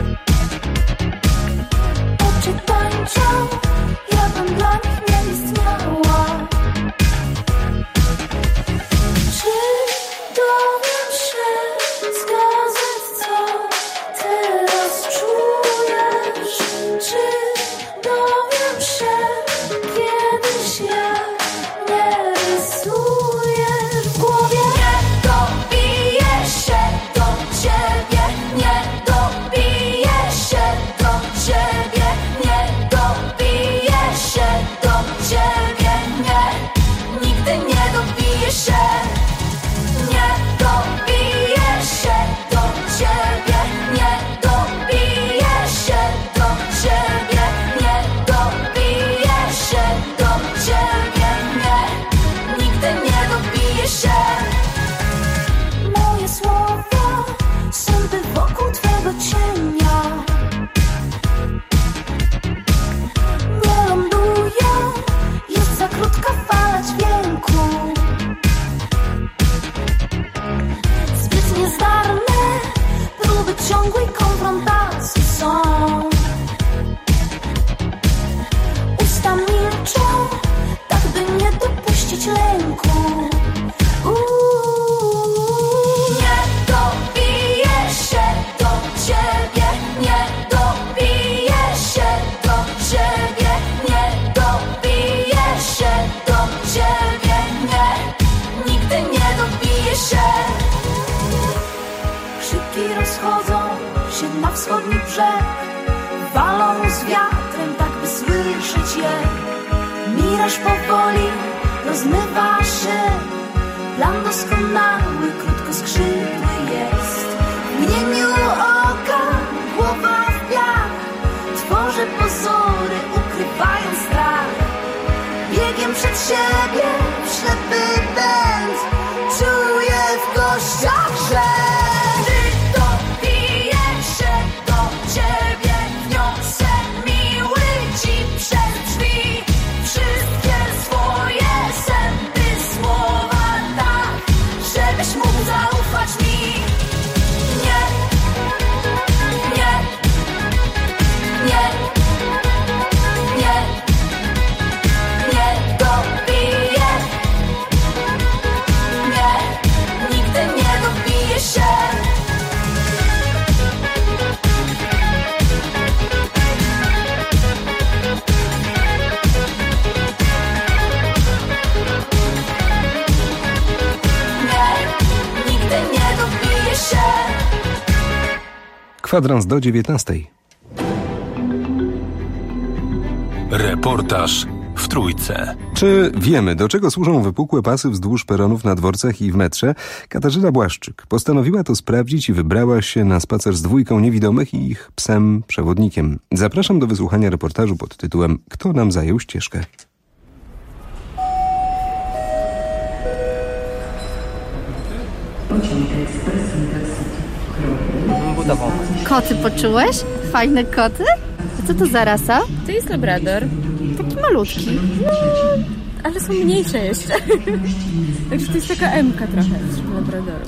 konfrontacji są. Usta milczą, tak by nie dopuścić lęku. Uuu, nie dobije się do ciebie, nie dobije się do ciebie, nie dobije się do ciebie, nie, nigdy nie dobije się. Krzyki rozchodzą się na wschodni brzeg, walą z wiatrem, tak by słyszeć je. Miraż powoli rozmywa się, plan doskonały, krótkoskrzydły jest. W mgnieniu oka głowa w piach, tworzy pozory, ukrywając strach. Biegiem przed siebie w ślepy pęd, czuję w kościach, że gdy dobiję się do ciebie, wniosę miły ci przed drzwi wszystkie swoje sępy słowa, tak, żebyś mógł zaufać mi. Nie, nie, nie, nie, nie dobiję, nie, nigdy nie dobiję się. Nigdy nie dobiję się. Kwadrans do dziewiętnastej. Reportaż w Trójce. Czy wiemy, do czego służą wypukłe pasy wzdłuż peronów na dworcach i w metrze? Katarzyna Błaszczyk postanowiła to sprawdzić i wybrała się na spacer z dwójką niewidomych i ich psem przewodnikiem. Zapraszam do wysłuchania reportażu pod tytułem „Kto nam zajął ścieżkę?”. Koty poczułeś? Fajne koty? A co to za rasa? To jest labrador. Taki malutki. No, ale są mniejsze jeszcze. Także to jest taka emka trochę wśród labradorów.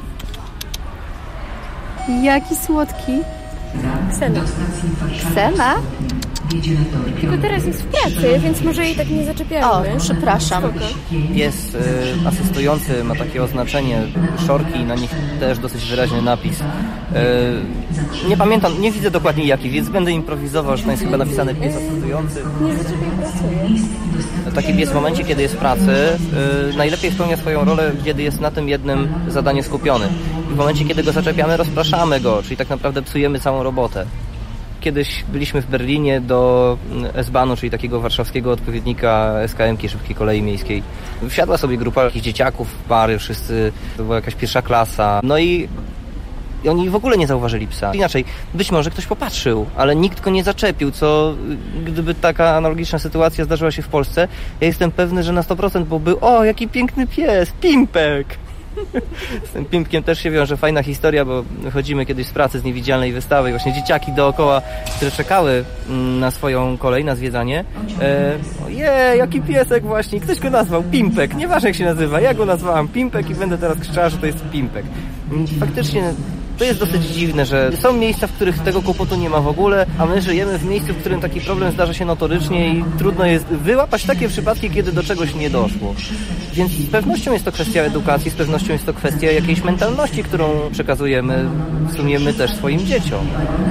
Jaki słodki. Ksena. Ksena? Tylko teraz jest w pracy, więc może jej tak nie zaczepiamy. O, przepraszam. Spoko. Pies y, asystujący ma takie oznaczenie szorki i na nich też dosyć wyraźny napis. Y, nie pamiętam, nie widzę dokładnie jaki, więc będę improwizował, że to jest chyba napisane pies asystujący. Nie zaczepiaj, pracuje. Taki pies w momencie, kiedy jest w pracy, y, najlepiej spełnia swoją rolę, kiedy jest na tym jednym zadaniu skupiony. I w momencie, kiedy go zaczepiamy, rozpraszamy go, czyli tak naprawdę psujemy całą robotę. Kiedyś byliśmy w Berlinie do S-Bahnu, czyli takiego warszawskiego odpowiednika S K M-ki, szybkiej kolei miejskiej. Wsiadła sobie grupa jakichś dzieciaków, pary, wszyscy, to była jakaś pierwsza klasa. No i, i oni w ogóle nie zauważyli psa. Inaczej, być może ktoś popatrzył, ale nikt go nie zaczepił, co gdyby taka analogiczna sytuacja zdarzyła się w Polsce, ja jestem pewny, że na sto procent byłby, o, jaki piękny pies, Pimpek! Z tym Pimpkiem też się wiąże fajna historia, bo chodzimy kiedyś z pracy z niewidzialnej wystawy i właśnie dzieciaki dookoła, które czekały na swoją kolej, na zwiedzanie. E, ojej, jaki piesek właśnie, ktoś go nazwał Pimpek, nieważne jak się nazywa, ja go nazwałam Pimpek i będę teraz krzyczała, że to jest Pimpek. Faktycznie to jest dosyć dziwne, że są miejsca, w których tego kłopotu nie ma w ogóle, a my żyjemy w miejscu, w którym taki problem zdarza się notorycznie i trudno jest wyłapać takie przypadki, kiedy do czegoś nie doszło. Więc z pewnością jest to kwestia edukacji, z pewnością jest to kwestia jakiejś mentalności, którą przekazujemy w sumie my też swoim dzieciom.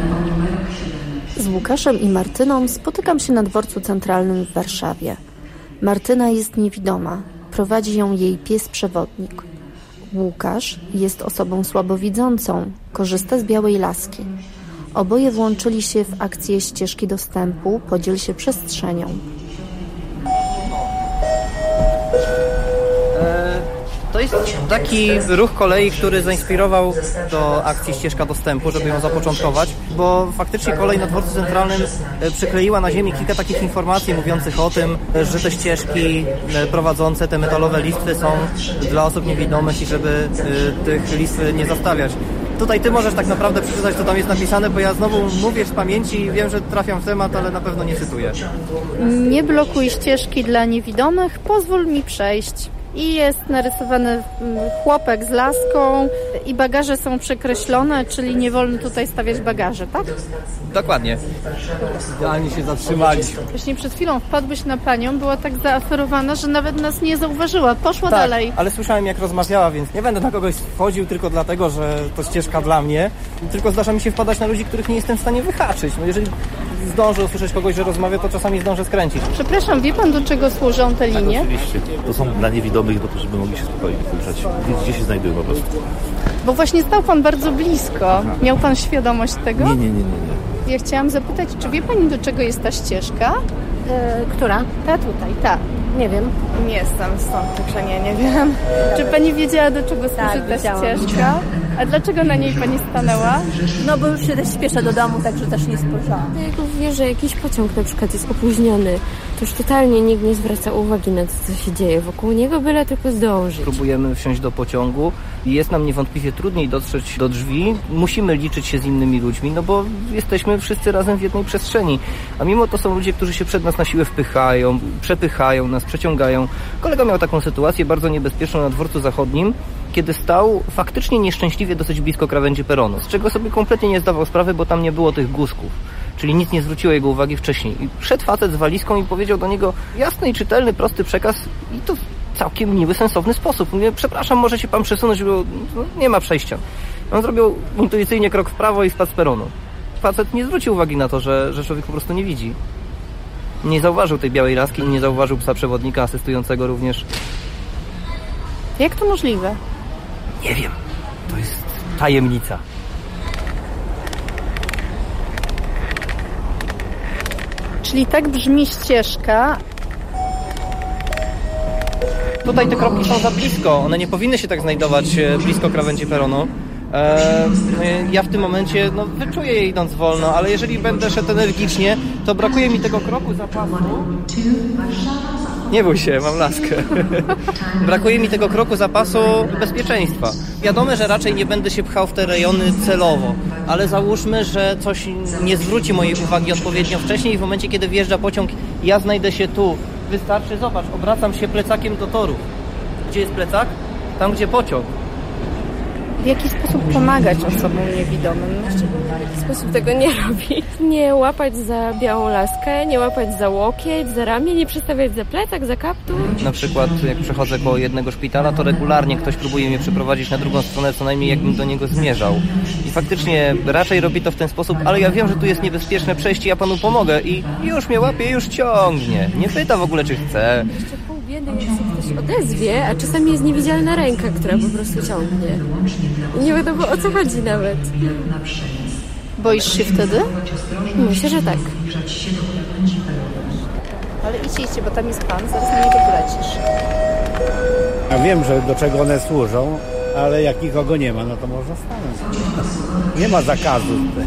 Z Łukaszem i Martyną spotykam się na dworcu centralnym w Warszawie. Martyna jest niewidoma. Prowadzi ją jej pies przewodnik. Łukasz jest osobą słabowidzącą, korzysta z białej laski. Oboje włączyli się w akcję ścieżki dostępu Podziel się przestrzenią. To jest taki ruch kolei, który zainspirował do akcji Ścieżka Dostępu, żeby ją zapoczątkować, bo faktycznie kolej na dworcu centralnym przykleiła na ziemi kilka takich informacji mówiących o tym, że te ścieżki prowadzące, te metalowe listwy są dla osób niewidomych i żeby tych listw nie zostawiać. Tutaj ty możesz tak naprawdę przeczytać, co tam jest napisane, bo ja znowu mówię z pamięci i wiem, że trafiam w temat, ale na pewno nie cytuję. Nie blokuj ścieżki dla niewidomych, pozwól mi przejść. i jest narysowany chłopek z laską i bagaże są przekreślone, czyli nie wolno tutaj stawiać bagaży, tak? Dokładnie. Idealnie się zatrzymaliśmy. Właśnie przed chwilą wpadłeś na panią, była tak zaaferowana, że nawet nas nie zauważyła. Poszła tak, dalej. Ale słyszałem, jak rozmawiała, więc nie będę na kogoś wchodził tylko dlatego, że to ścieżka dla mnie, tylko zdarza mi się wpadać na ludzi, których nie jestem w stanie wyhaczyć. No jeżeli zdążę usłyszeć kogoś, że rozmawia, to czasami zdążę skręcić. Przepraszam, wie pan, do czego służą te linie? Tak, oczywiście. To są dla niewidomych, bo to, żeby mogli się spokojnie poruszać. Gdzie się znajdują po prostu. Bo właśnie stał pan bardzo blisko. Aha. Miał pan świadomość tego? Nie, nie, nie, nie, nie. Ja chciałam zapytać, czy wie pani, do czego jest ta ścieżka? E, która? Ta tutaj, ta. Nie wiem. Nie jestem stąd, także nie, nie wiem. Czy pani wiedziała, do czego służy tak, ta wiedziałam. ścieżka? A dlaczego na niej pani stanęła? No bo już się też śpieszę do domu, także też nie spojrzałam. Jak wie, że jakiś pociąg na przykład jest opóźniony, to już totalnie nikt nie zwraca uwagi na to, co się dzieje wokół niego, byle tylko zdążyć. Próbujemy wsiąść do pociągu i jest nam niewątpliwie trudniej dotrzeć do drzwi. Musimy liczyć się z innymi ludźmi, no bo jesteśmy wszyscy razem w jednej przestrzeni. A mimo to są ludzie, którzy się przed nas na siłę wpychają, przepychają nas, przeciągają. Kolega miał taką sytuację bardzo niebezpieczną na dworcu zachodnim, kiedy stał faktycznie nieszczęśliwie dosyć blisko krawędzi peronu, z czego sobie kompletnie nie zdawał sprawy, bo tam nie było tych guzków, czyli nic nie zwróciło jego uwagi wcześniej. I wszedł facet z walizką i powiedział do niego jasny i czytelny, prosty przekaz i to w całkiem miły, sensowny sposób. Mówię, przepraszam, może się pan przesunąć, bo no, nie ma przejścia. On zrobił intuicyjnie krok w prawo i spadł z peronu. Facet nie zwrócił uwagi na to, że, że człowiek po prostu nie widzi. Nie zauważył tej białej laski i nie zauważył psa przewodnika asystującego również. Jak to możliwe? Nie wiem. To jest tajemnica. Czyli tak brzmi ścieżka. Tutaj te kropki są za blisko. One nie powinny się tak znajdować blisko krawędzi peronu. Eee, ja w tym momencie no, wyczuję je idąc wolno, ale jeżeli będę szedł energicznie, to brakuje mi tego kroku zapasu. Nie bój się, mam laskę. Brakuje mi tego kroku zapasu bezpieczeństwa. Wiadomo, że raczej nie będę się pchał w te rejony celowo, ale załóżmy, że coś nie zwróci mojej uwagi odpowiednio wcześniej i w momencie, kiedy wjeżdża pociąg, ja znajdę się tu. Wystarczy, zobacz, obracam się plecakiem do toru. Gdzie jest plecak? Tam, gdzie pociąg. W jaki sposób pomagać osobom niewidomym? W jaki sposób tego nie robić? Nie łapać za białą laskę, nie łapać za łokieć, za ramię, nie przestawiać za plecak, za kaptur. Na przykład jak przechodzę koło jednego szpitala, to regularnie ktoś próbuje mnie przeprowadzić na drugą stronę, co najmniej jakbym do niego zmierzał. I faktycznie raczej robi to w ten sposób, ale ja wiem, że tu jest niebezpieczne przejście, ja panu pomogę i już mnie łapie, już ciągnie. Nie pyta w ogóle, czy chce. Jeszcze pół biedy, jak się ktoś odezwie, a czasami jest niewidzialna ręka, która po prostu ciągnie. I nie wiadomo, o co chodzi nawet. Boisz się wtedy? Myślę, że tak. Ale idźcie, idźcie, bo tam jest pan, zaraz na niego polecisz. Ja wiem, że do czego one służą, ale jak nikogo nie ma, no to można stanąć. Nie ma zakazu.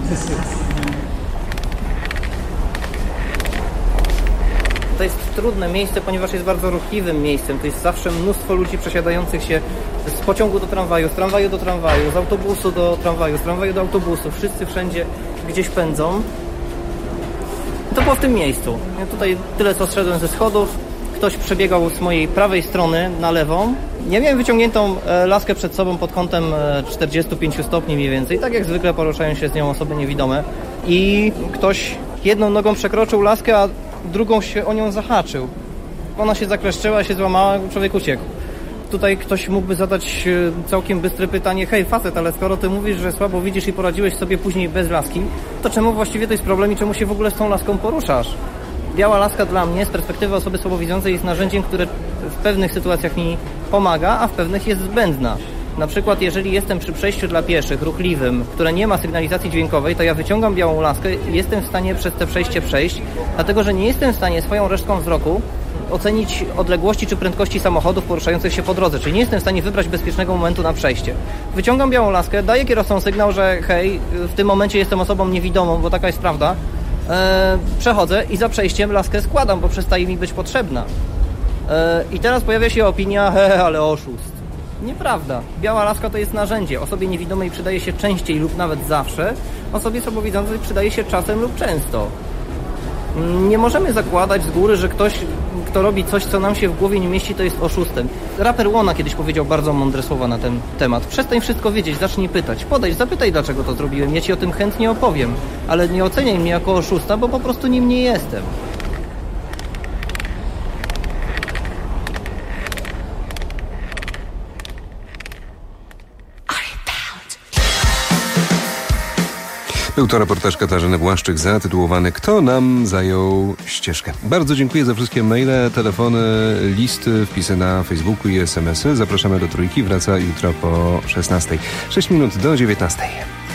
To jest trudne miejsce, ponieważ jest bardzo ruchliwym miejscem. To jest zawsze mnóstwo ludzi przesiadających się z pociągu do tramwaju, z tramwaju do tramwaju, z autobusu do tramwaju, z tramwaju do autobusu. Wszyscy wszędzie gdzieś pędzą. To było w tym miejscu. Ja tutaj tyle co zszedłem ze schodów. Ktoś przebiegał z mojej prawej strony na lewą. Ja miałem wyciągniętą laskę przed sobą pod kątem czterdzieści pięć stopni mniej więcej. Tak jak zwykle poruszają się z nią osoby niewidome. I ktoś jedną nogą przekroczył laskę, a drugą się o nią zahaczył. Ona się zakleszczyła, się złamała, człowiek uciekł. Tutaj ktoś mógłby zadać całkiem bystre pytanie: hej facet, ale skoro ty mówisz, że słabo widzisz i poradziłeś sobie później bez laski, to czemu właściwie to jest problem i czemu się w ogóle z tą laską poruszasz? Biała laska dla mnie z perspektywy osoby słabowidzącej jest narzędziem, które w pewnych sytuacjach mi pomaga, a w pewnych jest zbędna. Na przykład jeżeli jestem przy przejściu dla pieszych, ruchliwym, które nie ma sygnalizacji dźwiękowej, to ja wyciągam białą laskę i jestem w stanie przez te przejście przejść, dlatego że nie jestem w stanie swoją resztką wzroku ocenić odległości czy prędkości samochodów poruszających się po drodze, czyli nie jestem w stanie wybrać bezpiecznego momentu na przejście. Wyciągam białą laskę, daję kierowcom sygnał, że hej, w tym momencie jestem osobą niewidomą, bo taka jest prawda, eee, przechodzę i za przejściem laskę składam, bo przestaje mi być potrzebna. Eee, I teraz pojawia się opinia, he, ale oszust. Nieprawda. Biała laska to jest narzędzie. Osobie niewidomej przydaje się częściej lub nawet zawsze. Osobie słabowidzącej przydaje się czasem lub często. Nie możemy zakładać z góry, że ktoś, kto robi coś, co nam się w głowie nie mieści, to jest oszustem. Raper Łona kiedyś powiedział bardzo mądre słowa na ten temat. Przestań wszystko wiedzieć, zacznij pytać. Podejdź, zapytaj, dlaczego to zrobiłem. Ja ci o tym chętnie opowiem. Ale nie oceniaj mnie jako oszusta, bo po prostu nim nie jestem. Był to reportaż Katarzyny Błaszczyk zatytułowany „Kto nam zajął ścieżkę?”. Bardzo dziękuję za wszystkie maile, telefony, listy, wpisy na Facebooku i es em esy. Zapraszamy do Trójki. Wraca jutro po szesnastej. sześć minut do dziewiętnastej.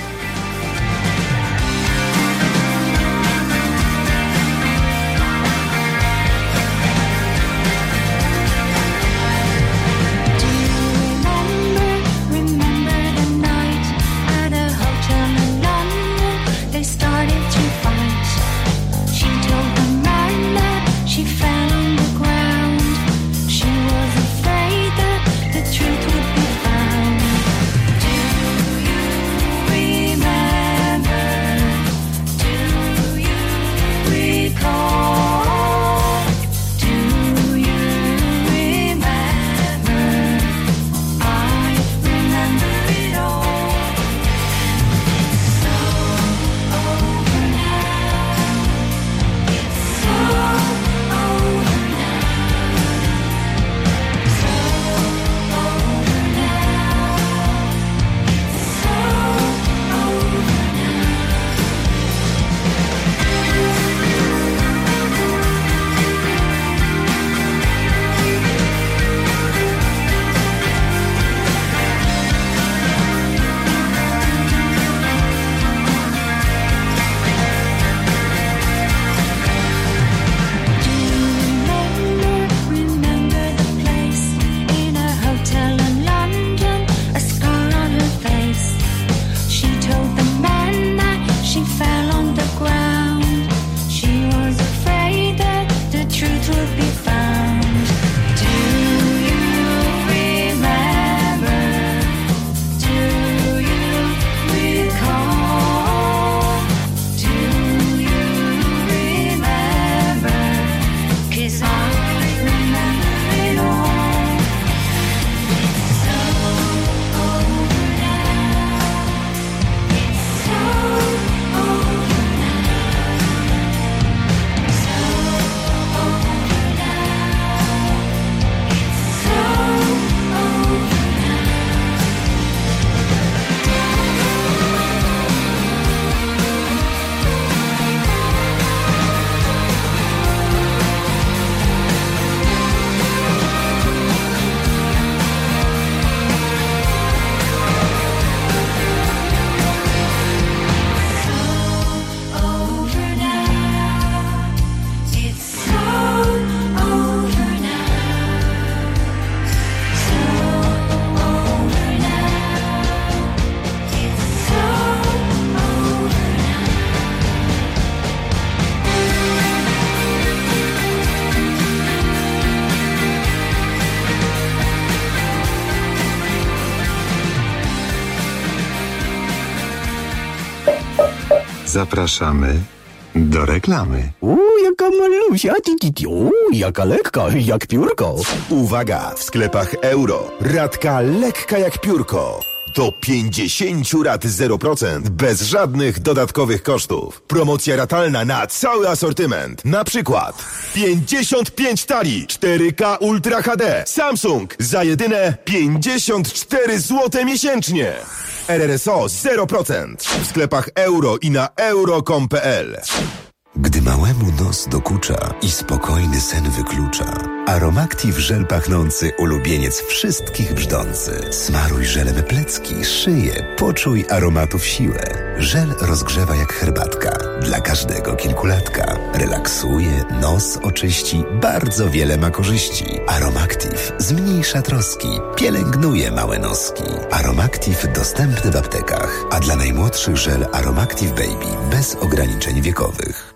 Zapraszamy do reklamy. Uuu, jaka malusia, ti, ti, uuu, jaka lekka, jak piórko. Uwaga! W sklepach Euro. Ratka lekka jak piórko. Do pięćdziesiąt rat zero procent bez żadnych dodatkowych kosztów. Promocja ratalna na cały asortyment. Na przykład pięćdziesiąt pięć talii cztery K Ultra H D Samsung za jedyne pięćdziesiąt cztery złote miesięcznie. R R S O zero procent. W sklepach Euro i na euro kropka com kropka p l. Gdy małemu nos dokucza i spokojny sen wyklucza, Aromactive żel pachnący ulubieniec wszystkich brzdący. Smaruj żelem plecki, szyję, poczuj aromatów siłę. Żel rozgrzewa jak herbatka, dla każdego kilkulatka. Relaksuje, nos oczyści, bardzo wiele ma korzyści. Aromactive zmniejsza troski, pielęgnuje małe noski. Aromactive dostępny w aptekach, a dla najmłodszych żel Aromactive Baby bez ograniczeń wiekowych.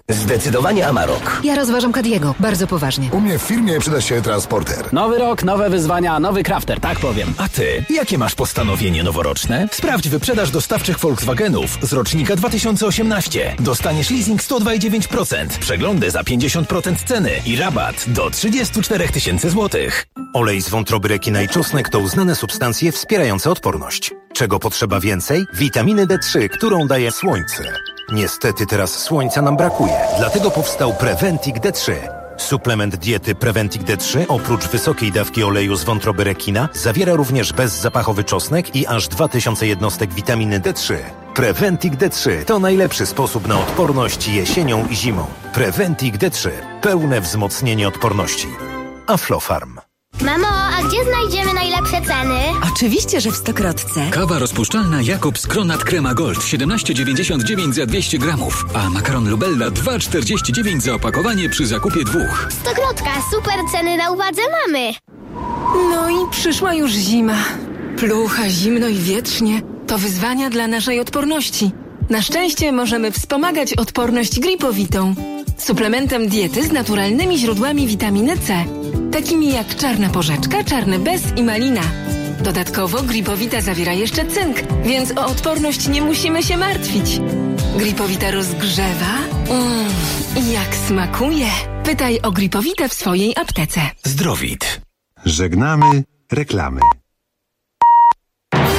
Zdecydowanie Amarok. Ja rozważam Cadiego, bardzo poważnie. U mnie w firmie przyda się transporter. Nowy rok, nowe wyzwania, nowy crafter, tak powiem. A ty, jakie masz postanowienie noworoczne? Sprawdź wyprzedaż dostawczych Volkswagenów z rocznika dwa tysiące osiemnaście. Dostaniesz leasing sto dwa i dziewięć procent, przeglądy za pięćdziesiąt procent ceny i rabat do trzydzieści cztery tysiące złotych. Olej z wątroby rekina i czosnek to uznane substancje wspierające odporność. Czego potrzeba więcej? Witaminy D trzy, którą daje słońce. Niestety teraz słońca nam brakuje, dlatego powstał Preventic D trzy. Suplement diety Preventic D trzy oprócz wysokiej dawki oleju z wątroby rekina zawiera również bezzapachowy czosnek i aż dwa tysiące jednostek witaminy D trzy. Preventic D trzy to najlepszy sposób na odporność jesienią i zimą. Preventic D trzy. Pełne wzmocnienie odporności. Aflofarm. Mamo, a gdzie znajdziemy najlepsze ceny? Oczywiście, że w Stokrotce. Kawa rozpuszczalna Jakobs Kronat Crema Gold siedemnaście dziewięćdziesiąt dziewięć za dwieście gramów, a makaron Lubella dwa czterdzieści dziewięć za opakowanie przy zakupie dwóch. Stokrotka, super ceny na uwadze mamy. No i przyszła już zima. Plucha, zimno i wietrznie. To wyzwania dla naszej odporności. Na szczęście możemy wspomagać odporność gripowitą. Suplementem diety z naturalnymi źródłami witaminy C, takimi jak czarna porzeczka, czarny bez i malina. Dodatkowo gripowita zawiera jeszcze cynk, więc o odporność nie musimy się martwić. Gripowita rozgrzewa. Mmm, i jak smakuje. Pytaj o gripowitę w swojej aptece. Zdrowit. Żegnamy reklamy.